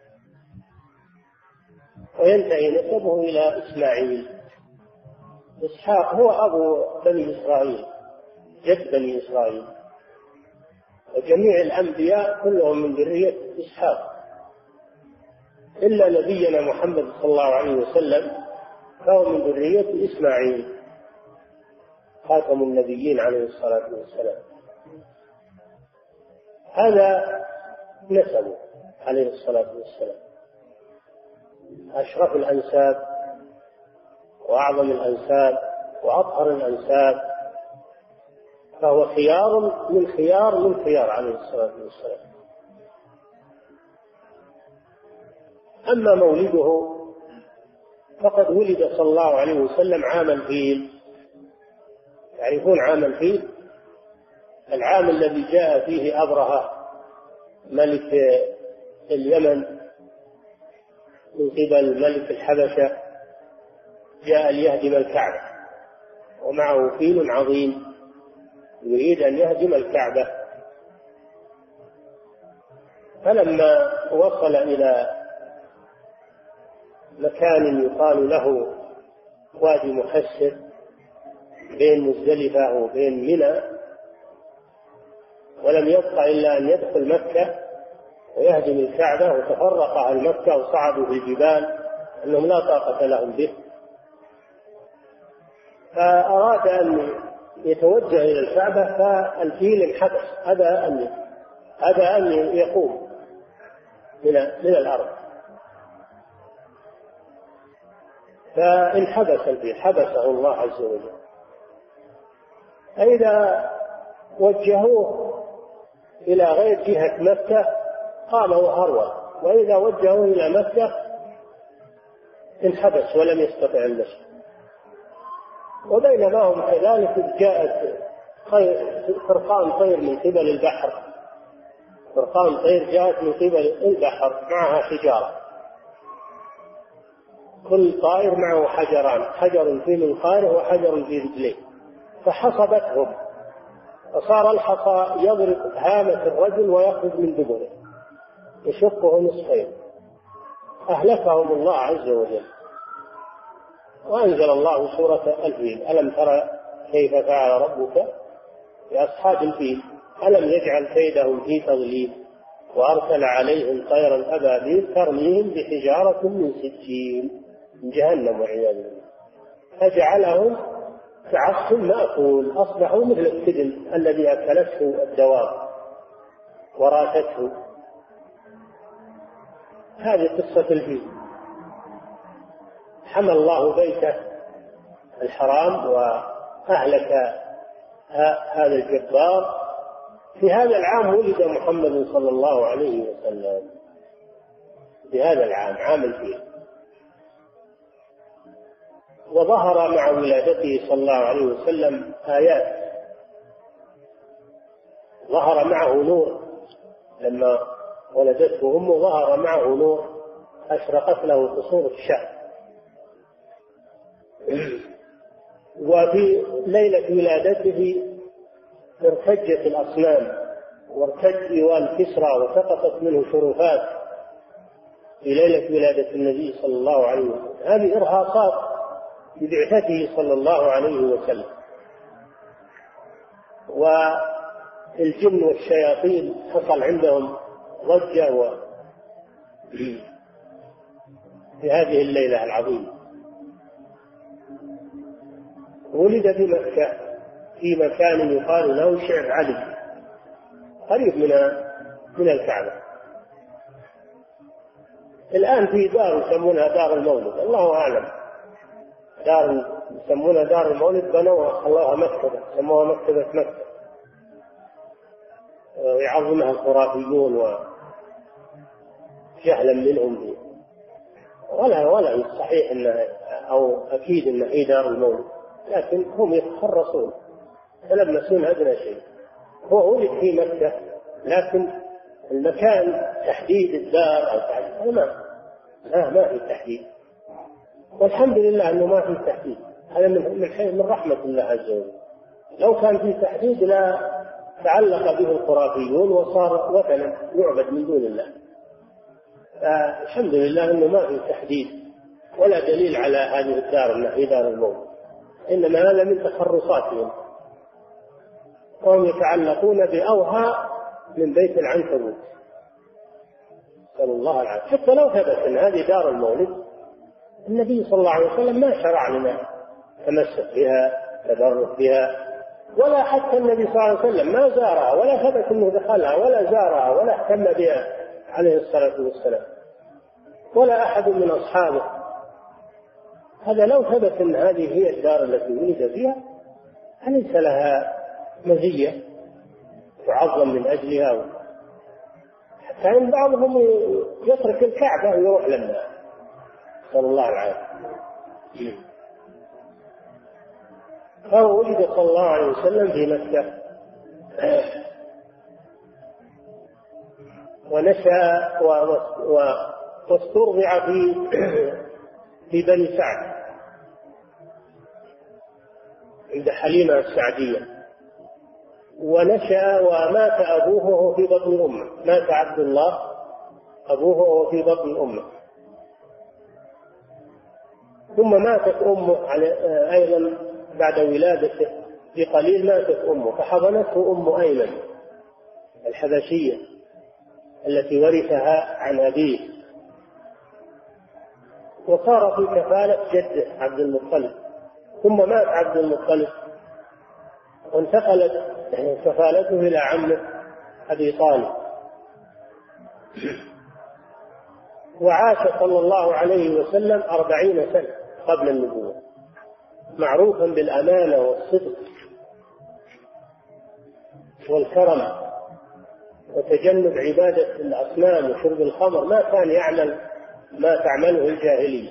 وينتهي نسبه إلى إسماعيل. إسحاق هو أبو بني إسرائيل، جد بني إسرائيل، وجميع الأنبياء كلهم من ذرية إسحاق إلا نبينا محمد صلى الله عليه وسلم فهو من ذرية إسماعيل خاتم النبيين عليه الصلاة والسلام. هذا نسبه عليه الصلاة والسلام، أشرف الأنساب وأعظم الأنساب وأطهر الأنساب، فهو خيار من خيار عليه الصلاة والسلام. أما مولده فقد ولد صلى الله عليه وسلم عام الفيل. تعرفون عام الفيل؟ العام الذي جاء فيه أبرهة ملك اليمن من قبل ملك الحبشة، جاء ليهدم الكعبة ومعه فيل عظيم يريد أن يهدم الكعبة. فلما وصل إلى مكان يقال له وادي محسر بين مزدلفة وبين منى، ولم يبق إلا أن يدخل مكة ويهدم الكعبة، وتفرق أهل مكة وصعدوا في الجبال أنهم لا طاقة لهم به، فأراد أن يتوجه إلى الكعبة، فالفيل انحبس، أبى أن يقوم من الأرض، فانحبس الفيل، حبسه الله عز وجل. فإذا وجهوه إلى غير جهة مكة قام وهرول، وإذا وجهوه إلى مكة انحبس ولم يستطع المشي. وبينما هم كذلك جاءت فرقان طير من قبل البحر، فرقان طير جاءت من قبل البحر معها حجارة، كل طائر معه حجران، حجر في منقاره وحجر في رجليه، فحصبتهم، فصار الحصى يضرب هامة الرجل ويخرج من دبره يشقه نصفين، أهلكهم الله عز وجل. وأنزل الله سورة الفيل: ألم ترى كيف فعل ربك بأصحاب الفيل ألم يجعل كيدهم في تضليل وأرسل عليهم طيرا أبابيل ترميهم بحجارة من سجيل من جهنم والعياذ بالله فجعلهم كعصف مأكول، أصبحوا مثل السدن الذي أكلته الدواب وراتته. هذه قصة الفيل. حمى الله بيته الحرام وأهلك هذا الجبار. في هذا العام ولد محمد صلى الله عليه وسلم، في هذا العام، عام الفيل. وظهر مع ولادته صلى الله عليه وسلم آيات، ظهر معه نور، لما ولدته أمه ظهر معه نور أشرقت له قصور الشام. وفي ليلة ولادته ارتجت الأصنام وارتج إيوان كسرى وسقطت منه شرفات في ليلة ولادة النبي صلى الله عليه وسلم. هذه إرهاصات ببعثته صلى الله عليه وسلم. والجن والشياطين حصل عندهم ضجة في هذه الليلة العظيمة. ولد في مكة في مكان يقال له شعب علي قريب من الكعبة. الآن في دار يسمونها دار المولد، الله أعلم، دار يسمونها دار المولد، بنوها الله مكتبة، سموها مكتبة مكة، يعظمها الخرافيون وجهلا منهم به. ولا صحيح انها او اكيد ان هي دار المولد، لكن هم يتخرصون يلمسون ادنى شيء. هو ولد في مكة، لكن المكان تحديد الدار او تحديد ما في تحديد، والحمد لله انه ما في تحديد. هذا من رحمة الله عز وجل. لو كان في تحديد لا تعلق به الخرافيون وصار وثنا يعبد من دون الله. الحمد لله انه ما في تحديد ولا دليل على هذه الدار انها هي دار الموت، انما هذا من تخرصاتهم، وهم يتعلقون باوهى من بيت العنكبوت، نسأل الله العافية. حتى لو ثبت ان هذه دار المولد، النبي صلى الله عليه وسلم ما شرع لنا تمسك بها تبرك بها، ولا حتى النبي صلى الله عليه وسلم ما زارها ولا ثبت انه دخلها ولا زارها ولا اهتم بها عليه الصلاة والسلام، ولا أحد من أصحابه. هذا لو ثبت أن هذه هي الدار التي ولد فيها أليس لها مزية تعظم من أجلها؟ حتى إن بعضهم يترك الكعبة ويروح لنا، صلى الله العافية. فهو ولد صلى الله عليه وسلم في مكة ونشأ واسترضع في بني سعد عند حليمة السعدية. ونشأ ومات أبوه وهو في بطن أمه، مات عبد الله أبوه وهو في بطن أمه. ثم ماتت أمه أيضا بعد ولادته بقليل، ماتت أمه فحضنته أم أيمن الحبشية التي ورثها عن أبيه، وصار في كفالة جده عبد المطلب. ثم مات عبد المطلب وانتقلت كفالته إلى عمه أبي طالب. وعاش صلى الله عليه وسلم 40 سنة قبل النبوة، معروفا بالأمانة والصدق والكرم وتجنب عبادة الأصنام وشرب الخمر. ما كان يعمل ما تعمله الجاهلية،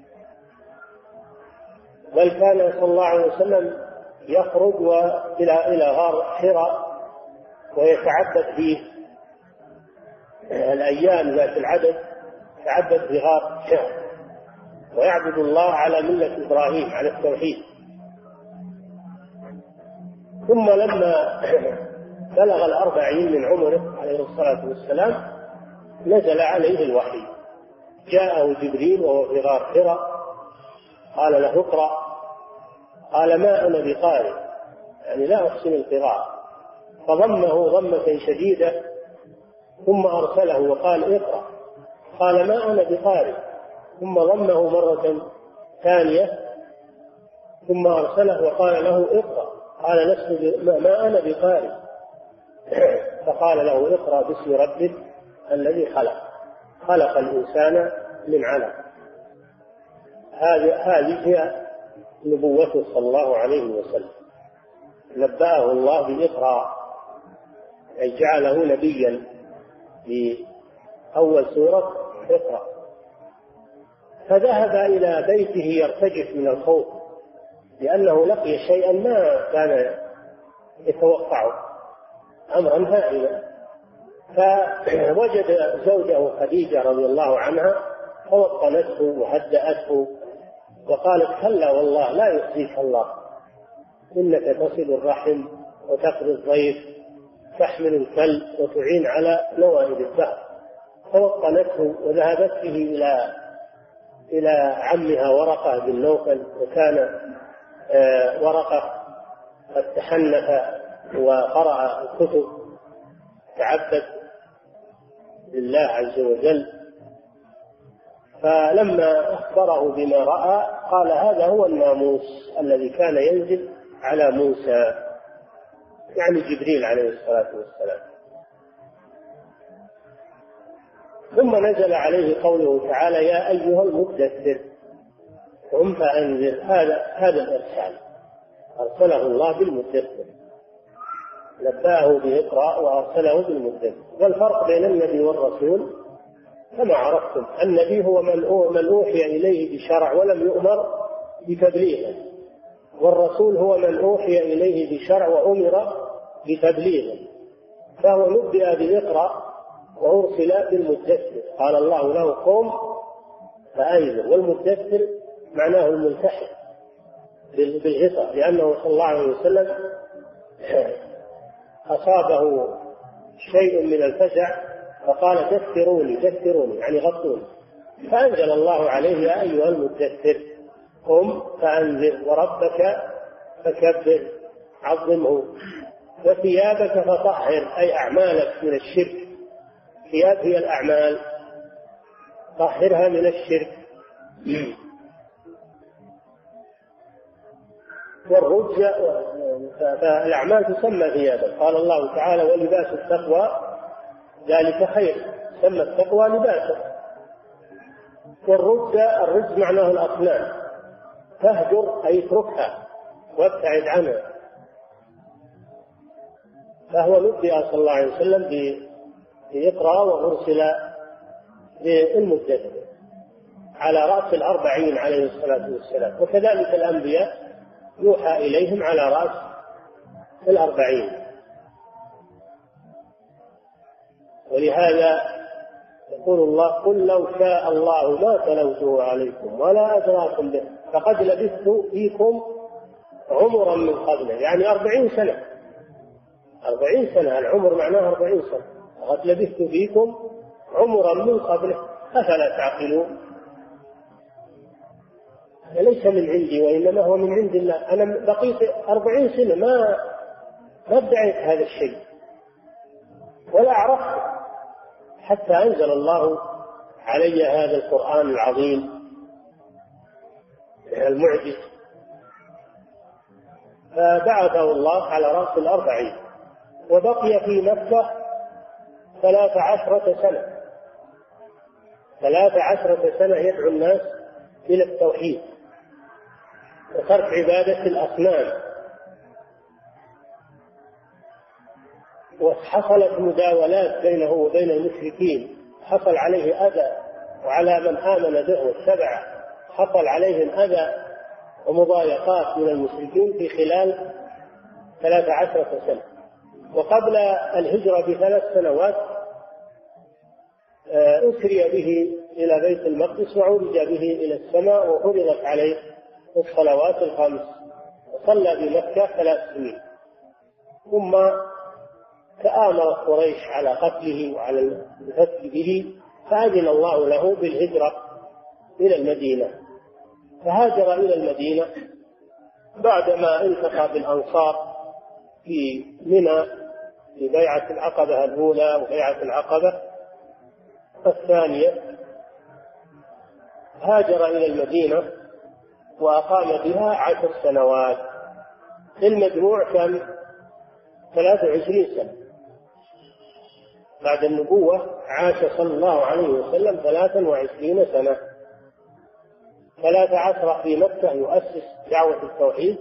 بل كان صلى الله عليه وسلم يخرج إلى غار حراء ويتعبد فيه الأيام ذات العدد، يتعبد في غار حراء ويعبد الله على ملة إبراهيم على التوحيد. ثم لما بلغ 40 من عمره عليه الصلاة والسلام نزل عليه الوحي، جاءه جبريل وهو في غار حراء قال له اقرأ، قال ما أنا بقارئ، يعني لا أحسن القراءة، فضمه ضمة شديدة ثم أرسله وقال اقرأ، قال ما أنا بقارئ، ثم ضمه مرة ثانية ثم أرسله وقال له اقرأ، قال لست ما أنا بقارئ، فقال له اقرأ باسم ربك الذي خلق الإنسان من علق. هذه هي نبوته صلى الله عليه وسلم، نبأه الله بإقرأ، أي جعله نبيا بأول سورة اقرأ. فذهب إلى بيته يرتجف من الخوف لأنه لقي شيئا ما كان يتوقعه، أمرا هائلا. فوجد زوجه خديجة رضي الله عنها فوطنته وهدأته وقالت كلا والله لا يخزيك الله، إنك تصل الرحم وتقضي الضيف تحمل الكلب وتعين على نوائب الدهر. فوطنته وذهبت به إلى عمها ورقة بن نوفل، وكان ورقة قد تحنث وقرأ الكتب تعبد لله عز وجل. فلما أخبره بما رأى قال هذا هو الناموس الذي كان ينزل على موسى، يعني جبريل عليه الصلاة والسلام. ثم نزل عليه قوله تعالى يا أيها المدثر قم فأنذر. هذا الإرسال أرسله الله بالمدثر، نبأه بإقرأ وأرسله بالمدثر. والفرق بين النبي والرسول كما عرفتم، النبي هو من أوحي إليه بشرع ولم يؤمر بتبليغه، والرسول هو من أوحي إليه بشرع وأمر بتبليغه، فهو نبئ بإقرأ وأرسل بالمدثر. قال الله له قم فأنذر، والمدثر معناه الملتحق بالغطاء، لأنه صلى الله عليه وسلم أصابه شيء من الفزع فقال دثروني يعني غطوني، فأنزل الله عليه يا أيها المدثر قم فأنذر وربك فكبر عظمه وثيابك فطهر، أي أعمالك من الشرك. ثياب هي الأعمال، طهرها من الشرك. والرجز فالأعمال تسمى ثيابا. قال الله تعالى ولباس التقوى ذلك خير، سمى التقوى لباسا. والرجز معناه الأصنام، فاهجر أي اتركها وابتعد عنها. فهو نبئ صلى الله عليه وسلم بإقرأ وأرسل بالمدثر على رأس 40 عليه الصلاة والسلام، وكذلك الأنبياء يوحى إليهم على رأس 40. ولهذا يقول الله: قل لو شاء الله ما تلوته عليكم ولا أدراكم به فقد لبثت فيكم عمرا من قبله، يعني 40 سنة. 40 سنة، العمر معناه 40 سنة. فقد لبثت فيكم عمرا من قبله أفلا تعقلون. ليس من عندي وإنما هو من عند الله. أنا بقيت 40 سنة ما ادعيت هذا الشيء ولا عرفت حتى أنزل الله علي هذا القرآن العظيم المعجز. فبعثه الله على رأس 40 وبقي في مكة 13 سنة. 13 سنة يدعو الناس إلى التوحيد وترك عبادة الأصنام. وحصلت مداولات بينه وبين المشركين، حصل عليه أذى، وعلى من آمن به واتبعه حصل عليهم أذى ومضايقات من المشركين في خلال 13 سنة. وقبل الهجرة ب3 سنوات أسري به إلى بيت المقدس وعرج به إلى السماء وفرضت عليه الصلوات الخمس، وصلى بمكة 3 سنين. ثم تآمر قريش على قتله وعلى الفتك به، فأذن الله له بالهجرة إلى المدينة، فهاجر إلى المدينة بعدما التقى بالأنصار في منى في بيعة العقبة الأولى وبيعة العقبة الثانية. هاجر إلى المدينة وأقام بها 10 سنوات. المجموع كان 23 سنة. بعد النبوة عاش صلى الله عليه وسلم 23 سنة. 13 في مكة يؤسس دعوة التوحيد،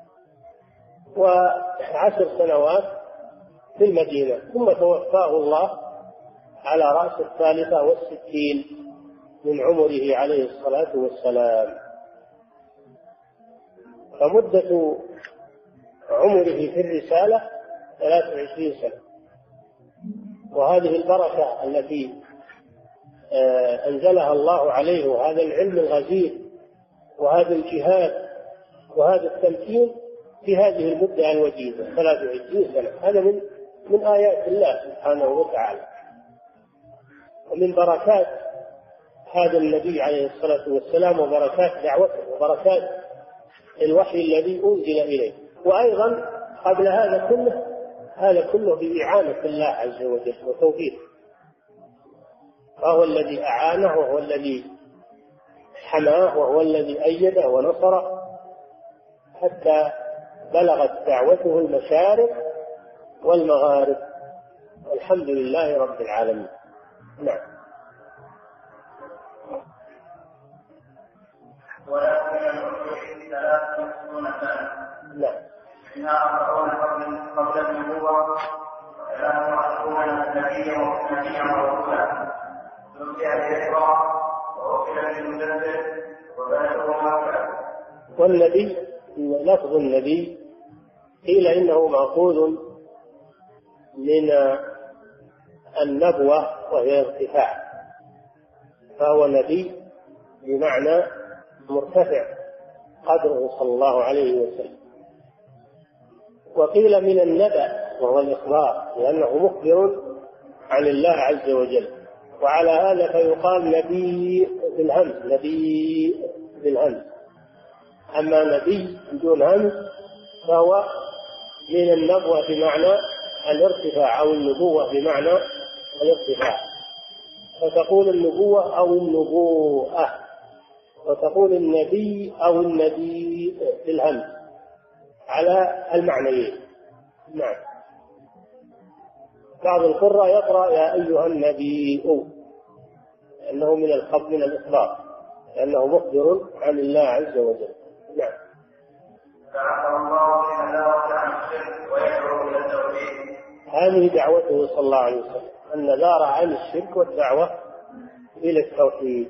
و10 سنوات في المدينة، ثم توفاه الله على رأس 63 من عمره عليه الصلاة والسلام. فمدة عمره في الرسالة 23 سنة. وهذه البركة التي أنزلها الله عليه، وهذا العلم الغزير وهذا الجهاد وهذا التمكين في هذه المدة الوجيزة 23 سنة، هذا من آيات الله سبحانه وتعالى، ومن بركات هذا النبي عليه الصلاة والسلام، وبركات دعوته، وبركات الوحي الذي أنزل إليه. وأيضا قبل هذا كله بإعانة الله عز وجل وتوفيقه، فهو الذي أعانه، وهو الذي حماه، وهو الذي أيده ونصره حتى بلغت دعوته المشارق والمغارب، والحمد لله رب العالمين. نعم. ولكن العمر 53 سنة. نعم. منها 40 قبل النبوة، وكلام 40 نبيا ورسولا، نبئ بإسراء ووكل بالمدبر وبلغه مكة. والنبي، لفظ النبي قيل إنه مأخوذ من النبوة وهي ارتفاع، فهو نبي بمعنى مرتفع قدره صلى الله عليه وسلم. وقيل من النبأ وهو الإخبار، لأنه مخبر عن الله عز وجل، وعلى هذا فيقال نبي بالهمز، نبي بالهمز. أما نبي بدون همز فهو من النبوة بمعنى الارتفاع، أو النبوة بمعنى الارتفاع، فتقول النبوة أو النبوءة، وتقول النبي أو النبي بالهمز على المعنيين. نعم. بعض القراء يقرأ يا أيها النبي، لأنه من الخبر من الإخبار، لأنه مخبر عن الله عز وجل. نعم. فعفى الله بالنذارة عن الشرك ويدعو إلى التوحيد. هذه دعوته صلى الله عليه وسلم، النذارة عن الشرك والدعوة إلى التوحيد.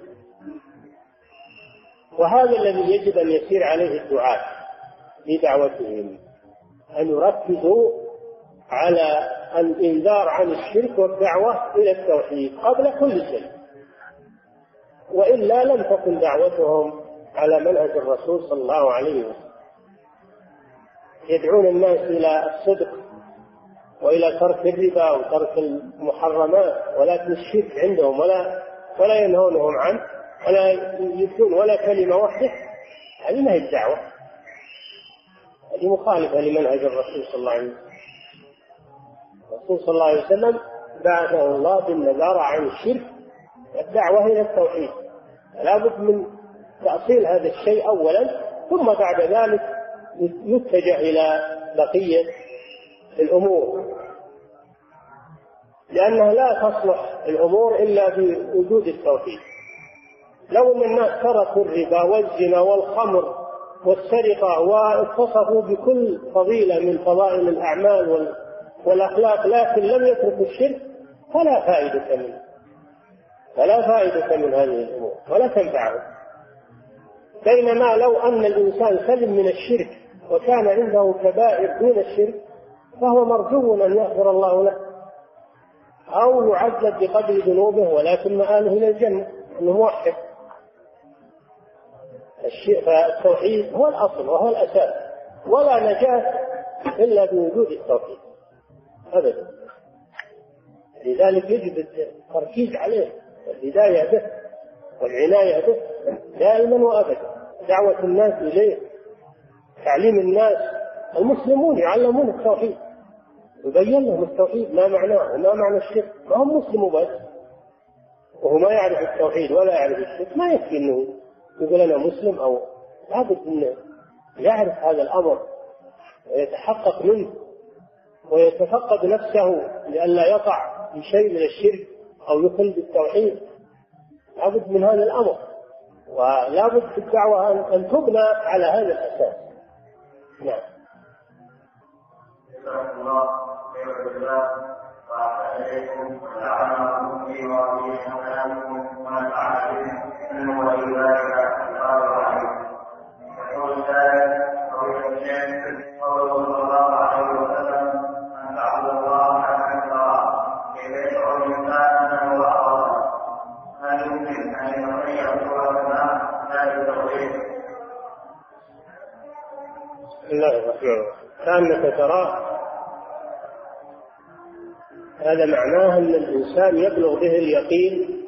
وهذا الذي يجب أن يسير عليه الدعاة في دعوتهم، أن يركزوا على الإنذار عن الشرك والدعوة إلى التوحيد قبل كل شيء، وإلا لم تكن دعوتهم على منهج الرسول صلى الله عليه وسلم. يدعون الناس إلى الصدق وإلى ترك الربا وترك المحرمات، ولكن الشرك عندهم ولا ينهونهم عنه ولا يجدون ولا كلمة واحدة. هذه ما هي الدعوة، هذه مخالفة لمنهج الرسول صلى الله عليه وسلم. الرسول صلى الله عليه وسلم بعثه الله بالنذارة عن الشرك والدعوة إلى التوحيد، لا بد من تأصيل هذا الشيء أولا، ثم بعد ذلك يتجه إلى بقية الأمور، لأنها لا تصلح الأمور إلا بوجود التوحيد. لو أن الناس تركوا الربا والزنا والخمر والسرقة واتصفوا بكل فضيلة من فضائل الأعمال والأخلاق لكن لم يتركوا الشرك فلا فائدة من هذه الأمور ولا تنفعه. بينما لو أن الإنسان سلم من الشرك وكان عنده كبائر دون الشرك فهو مرجو أن يغفر الله له أو يعذب بقدر ذنوبه، ولكن مآله إلى الجنة أنه موحد. فالتوحيد هو الأصل وهو الأساس، ولا نجاة إلا بوجود التوحيد أبدا. لذلك يجب التركيز عليه والبداية به والعناية به دائما وأبدا، دعوة الناس إليه، تعليم الناس. المسلمون يعلمون التوحيد، يبين لهم التوحيد ما معناه وما معنى الشرك. ما هم مسلموا بس وهو ما يعرف التوحيد ولا يعرف الشرك، ما يكفي أنه يقول أنا مسلم، أو لابد أنه يعرف هذا الأمر ويتحقق منه ويتفقد نفسه لئلا يقع في شيء من الشرك أو يخل بالتوحيد. لابد من هذا الأمر، ولابد في الدعوة أن تبنى على هذا الأساس. نعم. كأنك تراه، هذا معناه أن الإنسان يبلغ به اليقين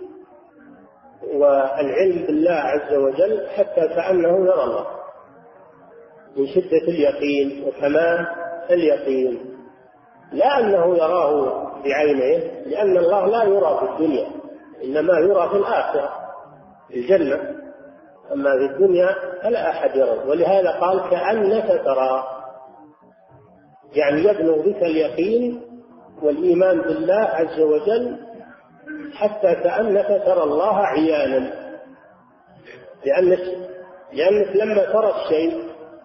والعلم بالله عز وجل حتى كأنه يرى الله، من شدة اليقين وكمال اليقين، لا أنه يراه بعينيه، لأن الله لا يرى في الدنيا إنما يرى في الآخرة في الجنة، أما في الدنيا فلا أحد يرى. ولهذا قال كأنك تراه، يعني يبلغ بك اليقين والإيمان بالله عز وجل حتى كأنك ترى الله عيانا، لأنك لما ترى الشيء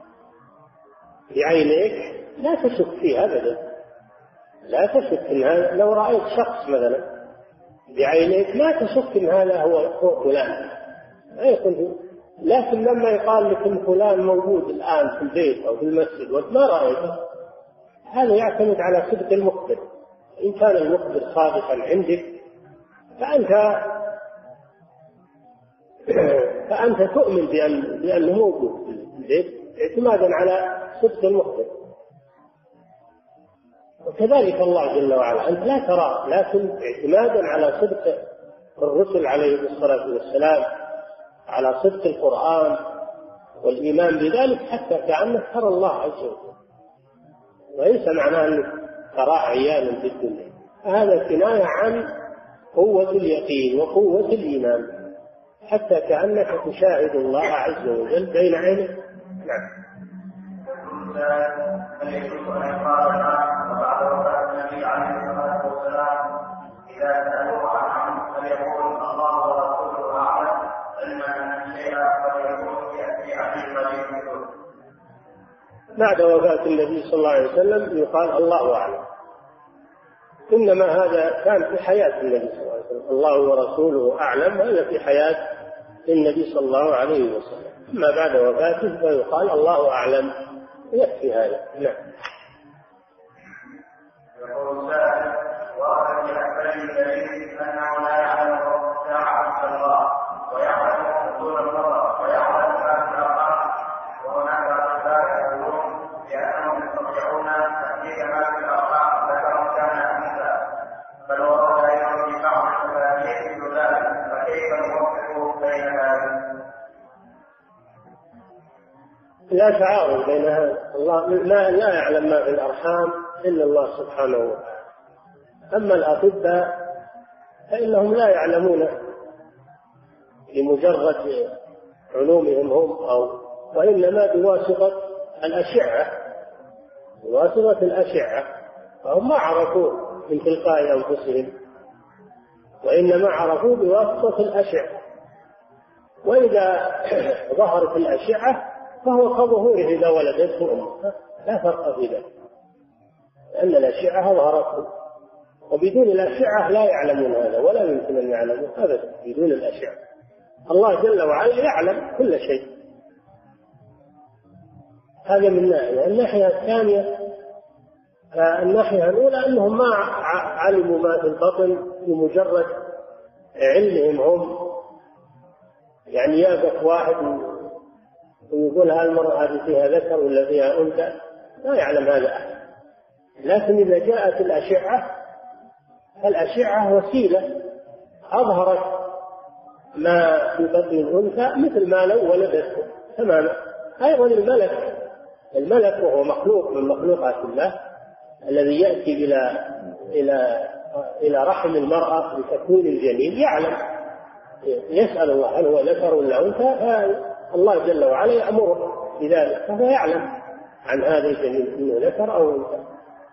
بعينيك لا تشك فيه أبدا، لا تشك إن هذا، لو رأيت شخص مثلا بعينيك ما تشك إن هذا هو فلان، لا يكون. لكن لما يقال لك إن فلان موجود الآن في البيت أو في المسجد وما رأيته، هذا يعتمد على صدق المخبر. إن كان المخبر صادقا عندك فأنت تؤمن بأنه موجود في البيت اعتمادا على صدق المخبر. وكذلك الله جل وعلا، أنت لا ترى لكن اعتمادا على صدق الرسل عليهم الصلاة والسلام، على صدق القرآن والإيمان بذلك حتى كأنك ترى الله عز وجل، وليس معناه أنك تراه عيانا في الدنيا. هذا كناية عن قوة اليقين وقوة الإيمان حتى كأنك تشاهد الله عز وجل بين عينيك. نعم. بعد وفاة النبي صلى الله عليه وسلم يقال الله أعلم، إنما هذا كان في حياة النبي صلى الله عليه وسلم، الله ورسوله أعلم، هذا في حياة النبي صلى الله عليه وسلم. أما بعد وفاته فيقال الله أعلم، يكفي هذا. نعم. ورد بأكثر دليل أنه لا يعلم الساعة إلا الله، ويعلم حصول النظر، ويعلم ما في الأرحام. وهناك أطباء يقولون بأنهم يستطيعون تحديد ما في الأرحام ذكر كان أنثى، بل ورد أيضا في بعض التفاسير مثل ذلك، فكيف نوفق بين هذا؟ لا تعارض بين هذا، الله لا يعلم ما في الأرحام إلا الله سبحانه وتعالى. أما الأطباء فإنهم لا يعلمون بمجرد علومهم هم، وإنما بواسطة الأشعة، فهم ما عرفوا من تلقاء أنفسهم، وإنما عرفوا بواسطة الأشعة. وإذا ظهرت الأشعة فهو كظهوره إذا ولدته أمه، لا فرق في ذلك، لأن الأشعة ظهرته، وبدون الأشعة لا يعلمون هذا، ولا يمكن أن يعلموا أبدا بدون الأشعة. الله جل وعلا يعلم كل شيء. هذا من ناحية. الناحية الثانية، الناحية الأولى أنهم ما علموا ما في البطن بمجرد علمهم هم، يعني يقف واحد ويقول هالمرأة هذه فيها ذكر ولا فيها أنثى، لا يعلم هذا أحد. لكن إذا جاءت الأشعة وسيلة أظهرت ما في بطن الأنثى مثل ما لو ولدته تماما. أيضا الملك وهو مخلوق من مخلوقات الله، الذي يأتي إلى رحم المرأة لتكوين الجنين، يعلم، يسأل الله هل هو ذكر ولا أنثى، الله جل وعلا يأمره بذلك، فهو يعلم عن هذا الجنين إنه ذكر أو أنثى.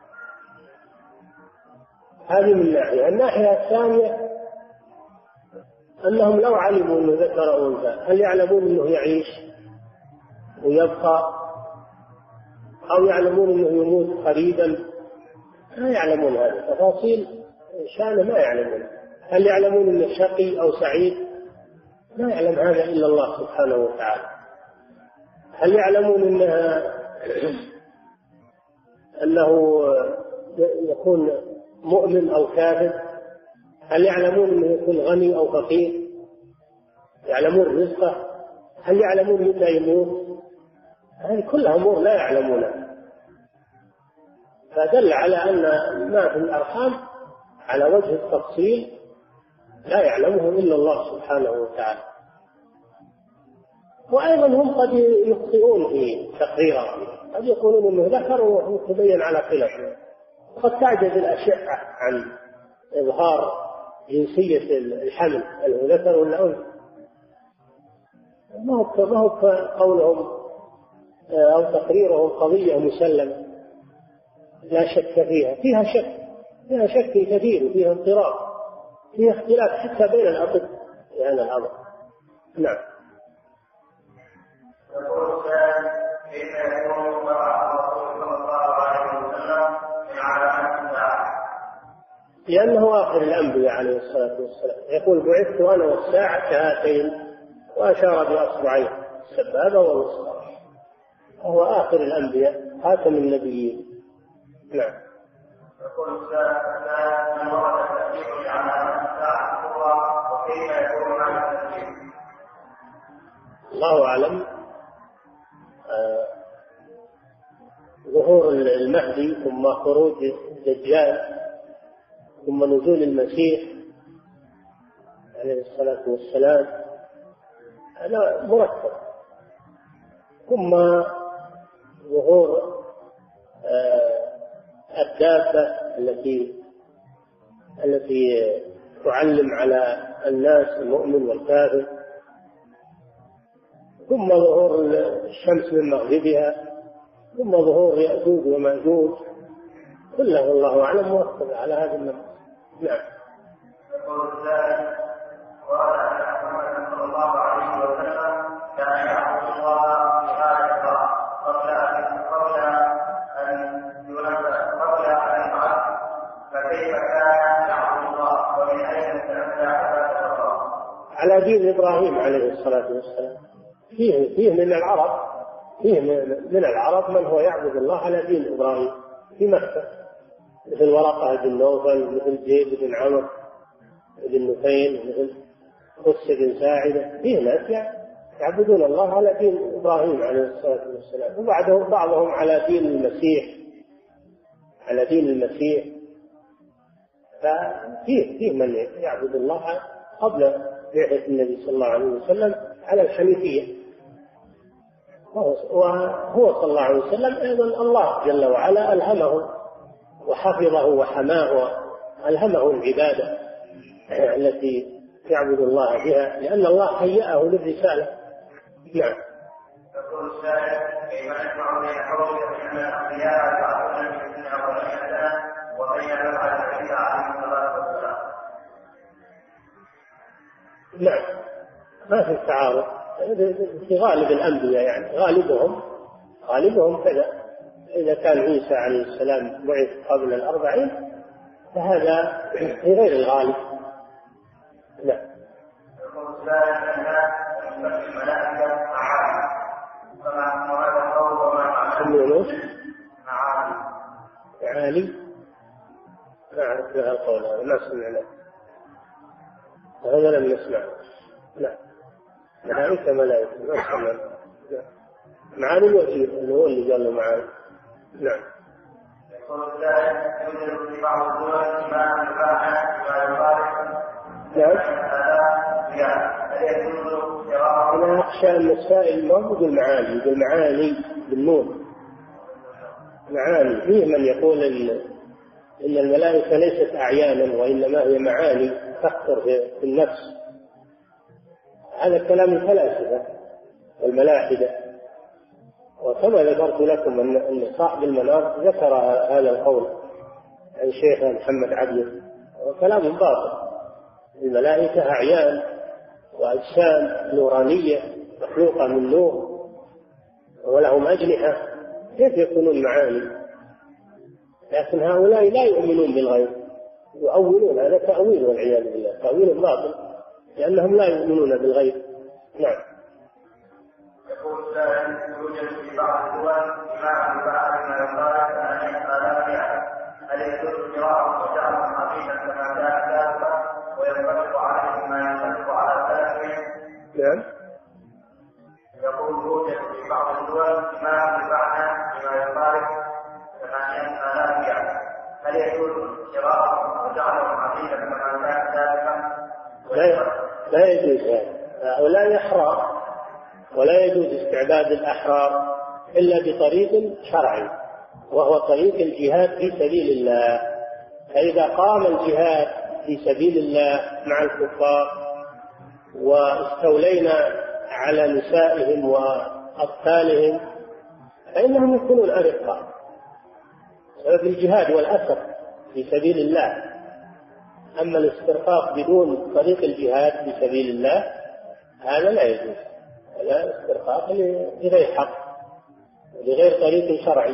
هذه من ناحية. الناحية الثانية أنهم لو علموا أنه ذكر أو أنثى، هل يعلمون أنه يعيش ويبقى، أو يعلمون أنه يموت قريبا؟ لا يعلمون هذه تفاصيل شأنه، ما يعلمون. هل يعلمون أنه شقي أو سعيد؟ لا يعلم هذا إلا الله سبحانه وتعالى. هل يعلمون أنه يكون مؤمن أو كافر؟ هل يعلمون أنه يكون غني أو فقير؟ يعلمون رزقه؟ هل يعلمون متى يموت؟ هذه كلها أمور لا يعلمونها. فدل على أن ما في الأرحام على وجه التفصيل لا يعلمه إلا الله سبحانه وتعالى. وأيضا هم قد يخطئون في تقريرهم، قد يقولون أنه ذكر وتبين على خلافه، وقد تعجز الأشعة عن إظهار جنسية الحمل، هل هو ذكر ولا أنثى. ما هو قولهم أو تقريرهم قضية مسلمة لا شك فيها شك كثير، وفيها اضطراب، فيها اختلاف حتى بين الأطباء في هذا الأمر. نعم. يقول السائل: كيف يكون وقع الرسول صلى الله عليه وسلم من علامات الساعة؟ لأنه آخر الأنبياء عليه الصلاة والسلام، يقول: بعثت أنا والساعة كهاتين، وأشار بأصبعيه السبابة والوسطى، وهو آخر الأنبياء خاتم النبيين. نعم. يقول السائل: من ورد التأثير علامات الساعة الكبرى، وكيف يكون هذا التأثير؟ الله أعلم. ظهور المهدي، ثم خروج الدجال، ثم نزول المسيح عليه الصلاة والسلام، هذا مرتب، ثم ظهور الدابة التي تعلم على الناس المؤمن والكافر، ثم ظهور الشمس من مغربها، ثم ظهور يأجوج ومأجوج، كله والله أعلم موكل على هذا النمط. نعم. يقول السائل: وقال أن محمد صلى الله عليه وسلم كان يعبد الله بهذا قبل أن يبعث، فكيف كان يعبد الله ومن أين تنبع عبادة الله؟ على دين إبراهيم عليه الصلاة والسلام. فيه من العرب من هو يعبد الله على دين إبراهيم في مكة، مثل ورقة بن نوفل، مثل زيد بن عمرو بن نفيل، مثل قس بن ساعدة. فيه ناس يعبدون الله على دين إبراهيم عليه الصلاة والسلام، وبعضهم على دين المسيح، ففيه من يعبد الله قبل بعثة النبي صلى الله عليه وسلم على الحنيفية. وهو صلى الله عليه وسلم أيضا الله جل وعلا ألهمه وحفظه وحماه وألهمه العبادة التي يعبد الله بها، لأن الله هيأه للرسالة. نعم. يقول السائل: كيف نجمع بين قوله ان الانبياء يعبدون في الدنيا والآخرة وبين يفعل النبي عليه الصلاة والسلام؟ نعم، ما في تعارض في غالب الأنبياء، يعني غالبهم كذا. إذا كان عيسى عليه السلام بعث قبل 40 فهذا في غير الغالب. لا. يقول السائل: الملائكة معاني كما مراد القول وما معاني ما أعرف لها القول، هذا ما سمعنا، هذا لم نسمع. لا، ملائكة ما سمعنا. معاني الوزير اللي هو اللي قال له معاني. نعم. يقول السائل: يوجد في بعض الدول ما يباح بما يبارك. نعم. أنا أخشى أن السائل ما يقول معاني، يقول معاني بالنون. معاني. فيه من يقول إن الملائكة ليست أعيانا وإنما هي معاني تخطر في النفس. هذا كلام الفلاسفة والملاحدة. وكما ذكرت لكم أن صاحب المنار ذكر هذا القول عن شيخ محمد عبده، وكلام باطل. الملائكة أعيان وأجسام نورانية مخلوقة من نور ولهم أجنحة، كيف يكونون معاني؟ لكن هؤلاء لا يؤمنون بالغيب، يؤولون. هذا تأويل والعياذ بالله، تأويل باطل، لأنهم لا يؤمنون بالغيب. نعم. يقول السائل: يوجد في بعض الدول إمام ببعض ما يقال أن يفعل هل يجوز قراءة وجعل حقيقة كما كان سابقا وينطبق عليه ما ينطبق على ذلك؟ نعم. يقول: يوجد في بعض الدول إمام ببعض ما يقال 80,000 هل يجوز قراءة وجعل حقيقة كما كان سابقا؟ لا يجوز هؤلاء أحرار، ولا يجوز استعباد الأحرار إلا بطريق شرعي، وهو طريق الجهاد في سبيل الله. فإذا قام الجهاد في سبيل الله مع الكفار واستولينا على نسائهم وأطفالهم فإنهم يكونون أرقاء بسبب الجهاد والأسر في سبيل الله. أما الاسترقاق بدون طريق الجهاد في سبيل الله هذا لا يجوز، لا استرقاق لغير حق لغير طريق شرعي.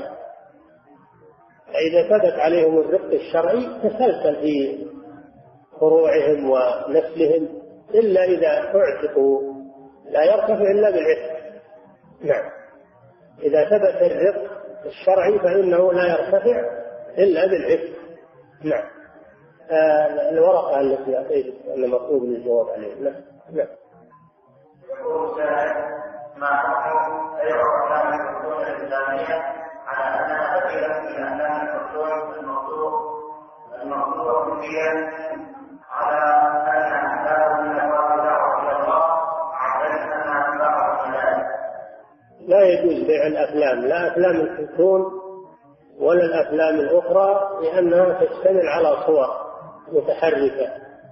فإذا ثبت عليهم الرق الشرعي تسلسل في فروعهم ونسلهم، إلا إذا اعتقوا لا يرتفع إلا بالعتق. نعم. إذا ثبت الرق الشرعي فإنه لا يرتفع إلا بالعتق. نعم. الورقة التي أعطيت أن مطلوب للجواب عليه. نعم. يقول سائل: ما حكم أي أحكام الأصول الإسلامية على أنها تدخل في أحكام الأصول المقصودة فيها على أن أحكام من أبواب دعوة إلى الله على أنها تباع الكلام؟ لا يجوز بيع الأفلام، لا أفلام الكرتون ولا الأفلام الأخرى، لأنها تشتمل على صور متحركة،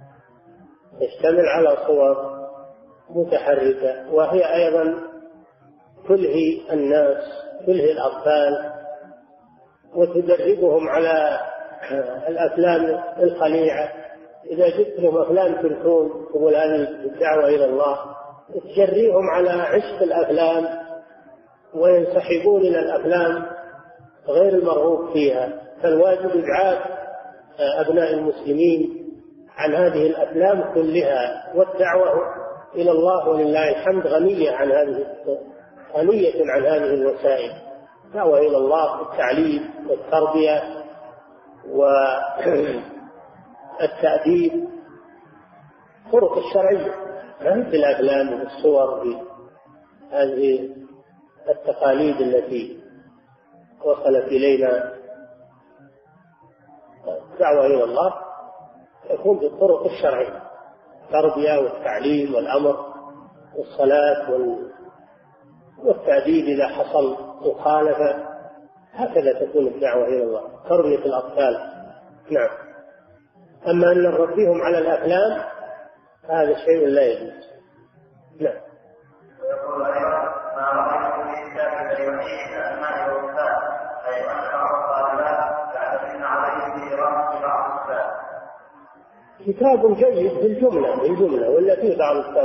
وهي أيضا تلهي الناس، تلهي الأطفال، وتدربهم على الأفلام الخليعة. إذا جبت لهم أفلام كرتون تقول هذه الدعوة إلى الله، تجريهم على عشق الأفلام وينسحبون إلى الأفلام غير المرغوب فيها. فالواجب إبعاد أبناء المسلمين عن هذه الأفلام كلها، والدعوة إلى الله ولله الحمد غنية عن هذه الوسائل. دعوة إلى الله بالتعليم والتربية والتأديب طرق الشرعية، في الأفلام والصور، في هذه التقاليد التي وصلت إلينا الدعوة إلى الله تكون بالطرق الشرعية، التربية والتعليم والأمر والصلاة والتأديب إذا حصل مخالفة، هكذا تكون الدعوة إلى الله، تربية الأطفال. نعم. أما أن نربيهم على الأفلام هذا شيء لا يجوز. نعم. ويقول أيضا ما رأيت في كتاب اليمين أسماء الوفاة، أي أن الطالبات يعتمدن عليه في رأس بعض الوفاة. كتاب جيد بالجملة، ولا فيه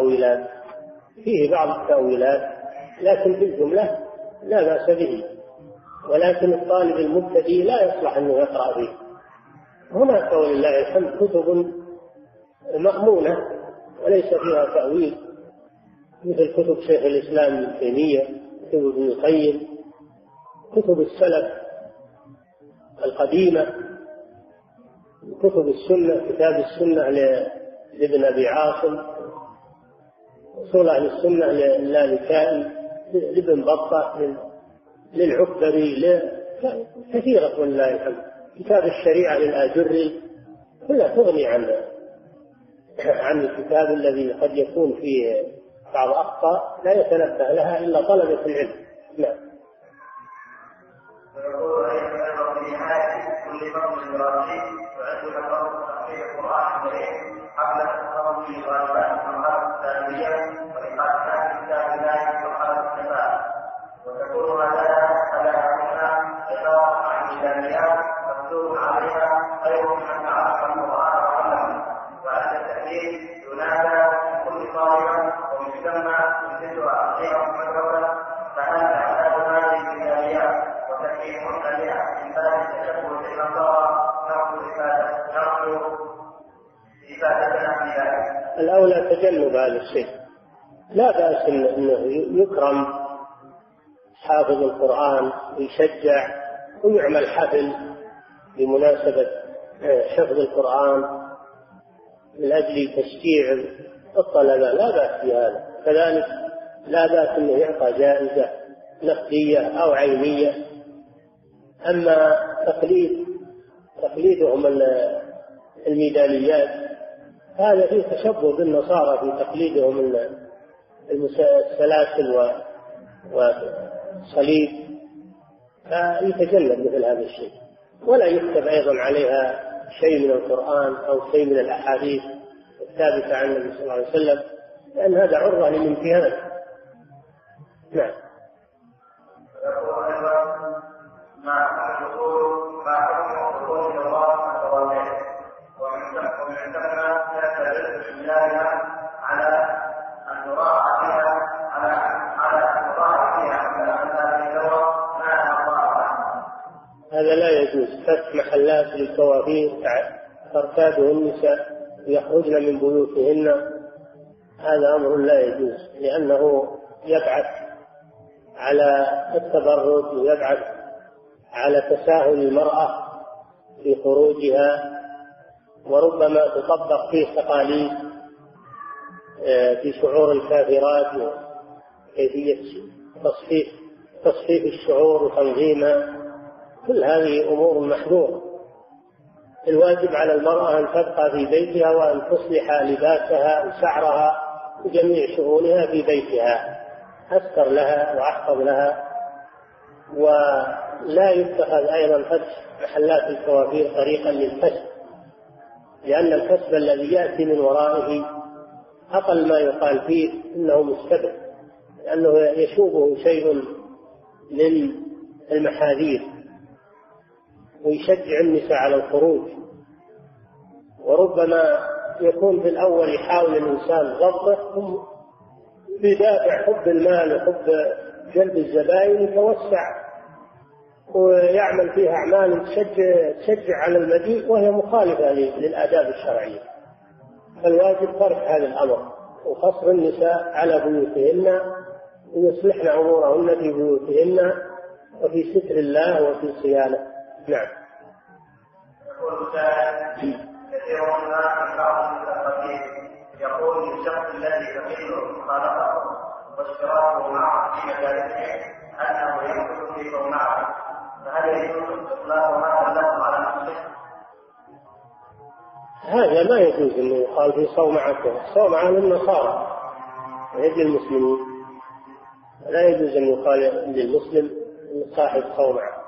بعض التأويلات، لكن بالجملة لا بأس به، ولكن الطالب المبتدئ لا يصلح أنه يقرأ فيه. هناك ولله الحمد كتب مأمونة وليس فيها تأويل، مثل كتب شيخ الإسلام ابن تيمية، كتب ابن القيم، كتب السلف القديمة، كتب السنة، كتاب السنة لابن أبي عاصم، أصول أهل السنة للالكائي، لابن بطة، للعكبري، كثيرة ولله الحمد، كتاب الشريعة للآجري، كلها تغني عن الكتاب الذي قد يكون فيه بعض أخطاء لا يتنبه لها إلا طلبة العلم. نعم. ويقول أيضا في نهاية كل فصل دراسي وعندنا فرض تحقيق القرآن الكريم قبل التصرف في غالبات المرحلة الثانوية وإقامة كتاب الله في مرحلة الشباب، وتكون هذا على أنها عبارة عن ميزانيات مكتوب عليها خير من تعلم القرآن وعلمه، وأن التأكيد ينادى من كل طالبة ومجتمع يجدها خيرا مدرسة، فهل أعداد هذه الميزانيات وتكريم عليها من باب التشبه بالنصارى نرجو إفادتنا في ذلك؟ الأولى تجنب هذا الشيء، لا بأس أنه يكرم حافظ القرآن ويشجع ويعمل حفل بمناسبة حفظ حفظ القرآن من أجل تشجيع الطلبة، لا بأس بهذا. كذلك لا بأس أنه يعطى جائزة نقدية أو عينية. أما تقليدهم الميداليات هذا فيه تشبه بالنصارى في تقليدهم السلاسل والصليب، فيتجنب مثل هذا الشيء، ولا يكتب أيضا عليها شيء من القرآن أو شيء من الأحاديث الثابتة عن النبي صلى الله عليه وسلم، لأن هذا عرضة للامتهان. نعم. هذا لا يجوز، فتح محلات للكوافير ترتاده النساء ويخرجن من بيوتهن، هذا أمر لا يجوز، لأنه يبعث على التبرج ويبعث على تساهل المرأة في خروجها، وربما تطبق فيه تقاليد في شعور الكافرات وكيفية تصفيف الشعور وتنظيمها، كل هذه أمور محظورة. الواجب على المرأة أن تبقى في بيتها وأن تصلح لباسها وشعرها وجميع شؤونها في بيتها، أستر لها وأحفظ لها. ولا يتخذ أيضا فتح محلات الكوافير طريقا للكسب، لأن الكسب الذي يأتي من ورائه أقل ما يقال فيه إنه مستبد، لأنه يشوبه شيء من المحاذير ويشجع النساء على الخروج، وربما يكون في الأول يحاول الإنسان ضبطه، ثم بدافع حب المال وحب جلب الزبائن يتوسع ويعمل فيها أعمال تشجع على المجيء وهي مخالفة للآداب الشرعية. فالواجب ترك هذا الأمر وقصر النساء على بيوتهن ويصلحن أمورهن في بيوتهن وفي ستر الله وفي صيانة. نعم. يقول سائل كثير ما بعض المتقدمين يقول للشخص الذي تقل مخالفته واشتراكه معه في مجالسه انه يمكن في صومعه، فهل يجوز اطلاق ما له على نفسه؟ هذا لا يجوز انه يقال في صومعته، الصومعه للنصارى ويجي المسلمين، لا يجوز ان يقال للمسلم صاحب صومعه.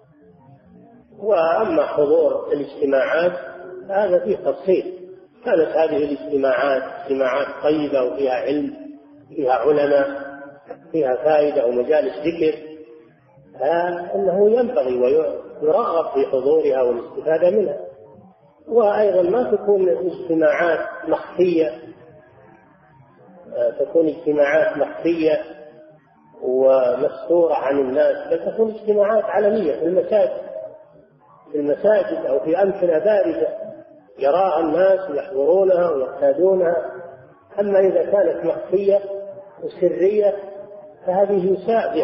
واما حضور الاجتماعات هذا فيه تفصيل، كانت هذه الاجتماعات اجتماعات طيبه وفيها علم، فيها علماء، فيها فائده ومجالس ذكر، فانه ينبغي ويرغب في حضورها والاستفاده منها. وايضا ما تكون اجتماعات مخفيه، تكون اجتماعات مخفيه ومستوره عن الناس، بل تكون اجتماعات علنيه في المساجد او في امكنه بارزه يراها الناس ويحضرونها ويعتادونها. اما اذا كانت مخفيه وسريه فهذه يساء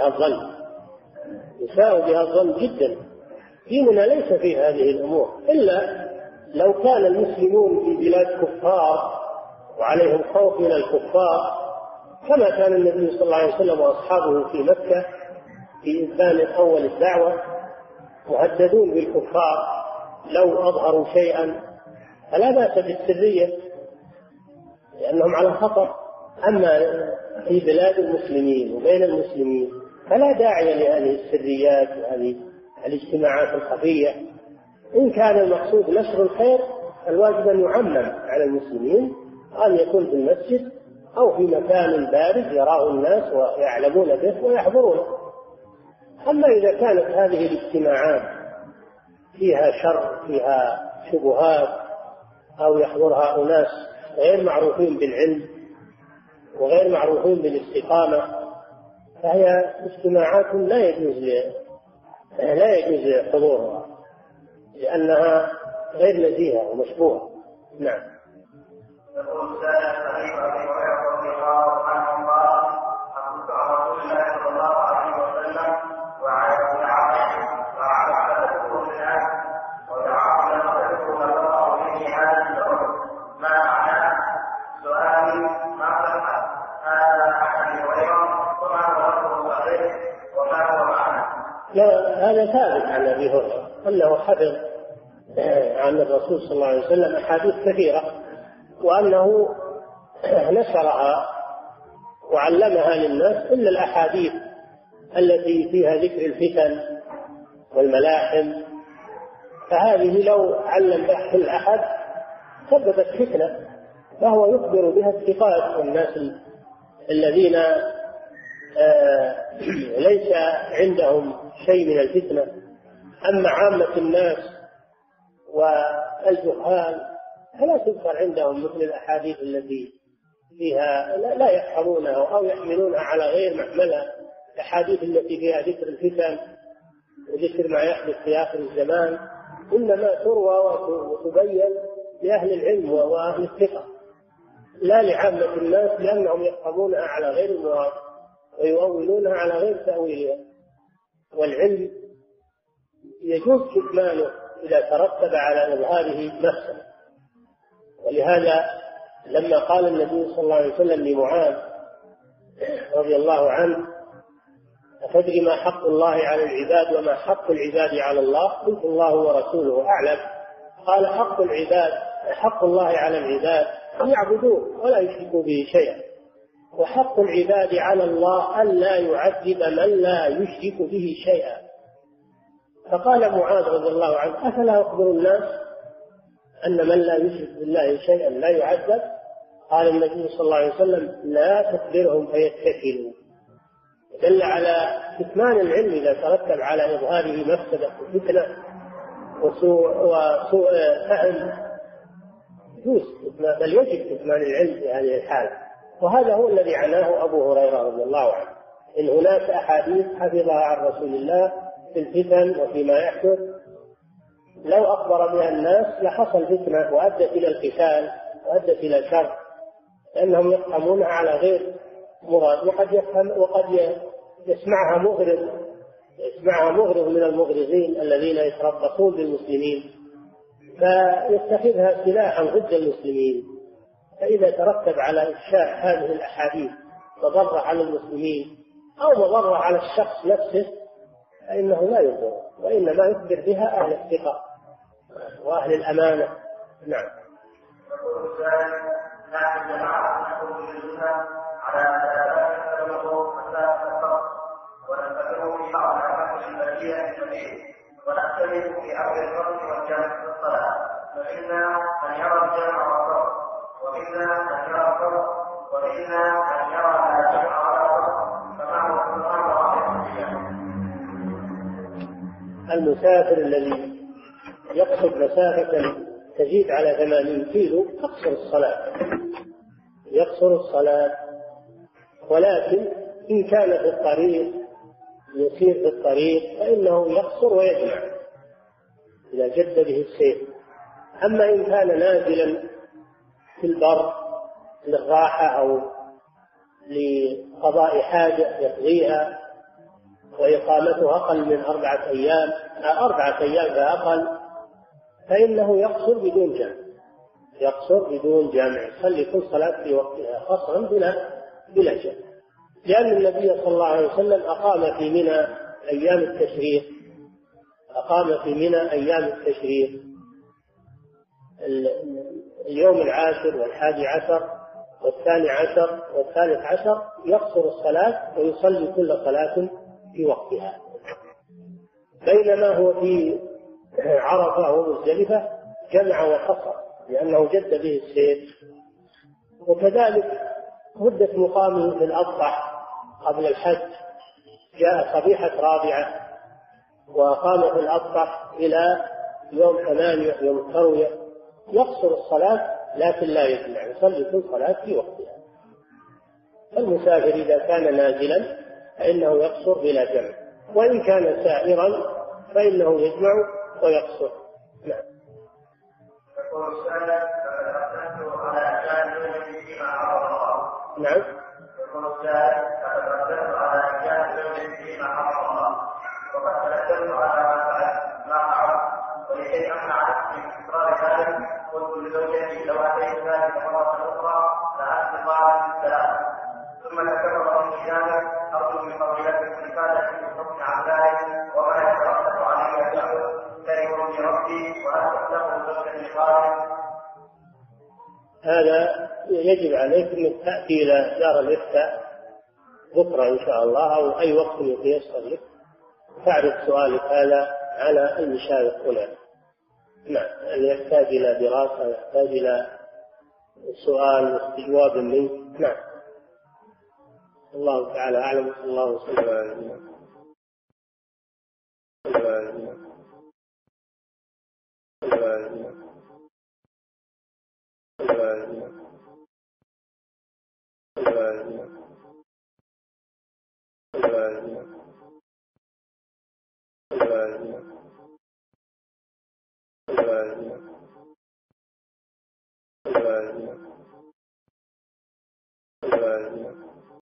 بها الظن جدا. ديننا ليس فيه هذه الامور، الا لو كان المسلمون في بلاد كفار وعليهم خوف من الكفار، كما كان النبي صلى الله عليه وسلم واصحابه في مكه في إنسان أول الدعوة مهددون بالكفار لو أظهروا شيئا، فلا بأس بالسرية لأنهم على خطر. أما في بلاد المسلمين وبين المسلمين فلا داعي لهذه السريات وهذه الاجتماعات الخفية. إن كان المقصود نشر الخير الواجب أن يعمم على المسلمين، أن يكون في المسجد أو في مكان بارز يراه الناس ويعلمون به ويحضرونه. أما إذا كانت هذه الاجتماعات فيها شر فيها شبهات أو يحضرها أناس غير معروفين بالعلم وغير معروفين بالاستقامة، فهي اجتماعات لا يجوز حضورها لأنها غير نزيهة ومشبوهة. نعم. يقول سائل صحيح أبي هريرة رضي الله عنه قال: أقمت على رسول الله صلى الله عليه وسلم وعلى فأعلم الناس وتعامل نظرته الله به هذا الأمر ما معناه؟ سؤالي: ما صح هذا عن أبي هريرة وما هو لفظه صحيح وما هو معناه؟ لا، هذا ثابت عن أبي هريرة أنه حفظ عن الرسول صلى الله عليه وسلم أحاديث كثيرة، وأنه نشرها وعلمها للناس إلا الأحاديث التي فيها ذكر الفتن والملاحم، فهذه لو علم بها كل أحد سببت فتنة، فهو يخبر بها الثقات والناس الذين ليس عندهم شيء من الفتنة. أما عامة الناس والجهال فلا تذكر عندهم مثل الأحاديث التي فيها لا يفهمونها أو يحملونها على غير محملها، الأحاديث التي فيها ذكر الفتن وذكر ما يحدث في آخر الزمان إنما تروى وتبين لأهل العلم وأهل الثقة، لا لعامة الناس، لأنهم يفهمونها على غير المراد ويؤولونها على غير تأويلها. والعلم يجوز كتمانه إذا ترتب على إظهاره نفسه. ولهذا لما قال النبي صلى الله عليه وسلم لمعاذ رضي الله عنه: أتدري ما حق الله على العباد وما حق العباد على الله؟ قلت: الله ورسوله أعلم. قال: حق الله على العباد أن يعبدوه ولا يشركوا به شيئا، وحق العباد على الله أن لا يعذب من لا يشرك به شيئا. فقال معاذ رضي الله عنه: أفلا أخبر الناس أن من لا يشرك بالله شيئا لا يعذب؟ قال النبي صلى الله عليه وسلم: لا تخبرهم فيتكلوا. دل على كتمان العلم إذا ترتب على إظهاره مفسدة وفتنة وسوء فهم، بل يجب كتمان العلم في هذه الحالة. وهذا هو الذي عناه أبو هريرة رضي الله عنه، إن هناك أحاديث حفظها عن رسول الله في الفتن وفيما يحدث لو أخبر بها الناس لحصل فتنة وأدت إلى القتال وأدت إلى شر، لأنهم يفهمونها على غير مراد، وقد يسمعها مغرض من المغرضين الذين يتربصون بالمسلمين فيتخذها سلاحا ضد المسلمين. فإذا ترتب على إفشاء هذه الأحاديث مضرة على المسلمين أو مضرة على الشخص نفسه فإنه لا يضر، وإنما يخبر بها أهل الثقة وأهل الأمانة. نعم. لكن جماعة نقول بالجنة على ثلاثة سلمه حتى تفرق ونتبعه في بعض الأماكن البديهة الكبير ونختلف في أمر الفرق والجمع في الصلاة، فإنا من يرى الجمع والفرق وإنا من يرى الفرق وإنا من يرى لا جمع ولا فرق فمعنى القرآن واحد. المسافر الذي يقصد مسافة تزيد على 80 كيلو يقصر الصلاة، ولكن إن كان في الطريق يسير في الطريق فإنه يقصر ويجمع إذا جد به السير. أما إن كان نازلا في البر للراحة أو لقضاء حاجة يقضيها وإقامته أقل من 4 أيام 4 أيام فأقل، فإنه يقصر بدون جمع، يصلي كل صلاة في وقتها قصرا بلا جمع، لأن النبي صلى الله عليه وسلم أقام في منى أيام التشريق اليوم 10 وال11 وال12 وال13 يقصر الصلاة ويصلي كل صلاة في وقتها، بينما هو في عرفة ومزدلفة جمع وقصر لأنه جد به السير. وكذلك مدة مقامه في الأضحى قبل الحج جاء صبيحة 4 وقام في الأضحى إلى يوم 8 يوم التروية، يقصر الصلاة لكن لا يجمع، يصلي كل صلاة في وقتها. المسافر إذا كان نازلا فإنه يقصر بلا جمع، وإن كان سائرا فإنه يجمع ويقصر. نعم. يقول السائل فقد على أجانب فيما حرم الله. نعم. يقول السائل فقد على أجانب فيما حرم الله، وقد تأثرت على ما حرم، ولكي أمنع نفسي من إصرار ذلك قلت لزوجتي لو أتيت ذلك مرة أخرى لأنت قال السلام، ثم ذكر في ذلك أرجو من فضيلتك الإفادة في الحكم عن ذلك وما يترتب عليه الأمر كريم لربي وهل تحتفظ زوجة لقائم. هذا يجب عليك أن تأتي إلى دار الإفتاء بكرة إن شاء الله أو أي وقت يتيسر لك تعرض سؤالك هذا على المشايخ هنا. نعم. يحتاج إلى دراسة، يحتاج إلى سؤال واستجواب منك. نعم. الله تعالى أعلم. الله وسلم على نبينا.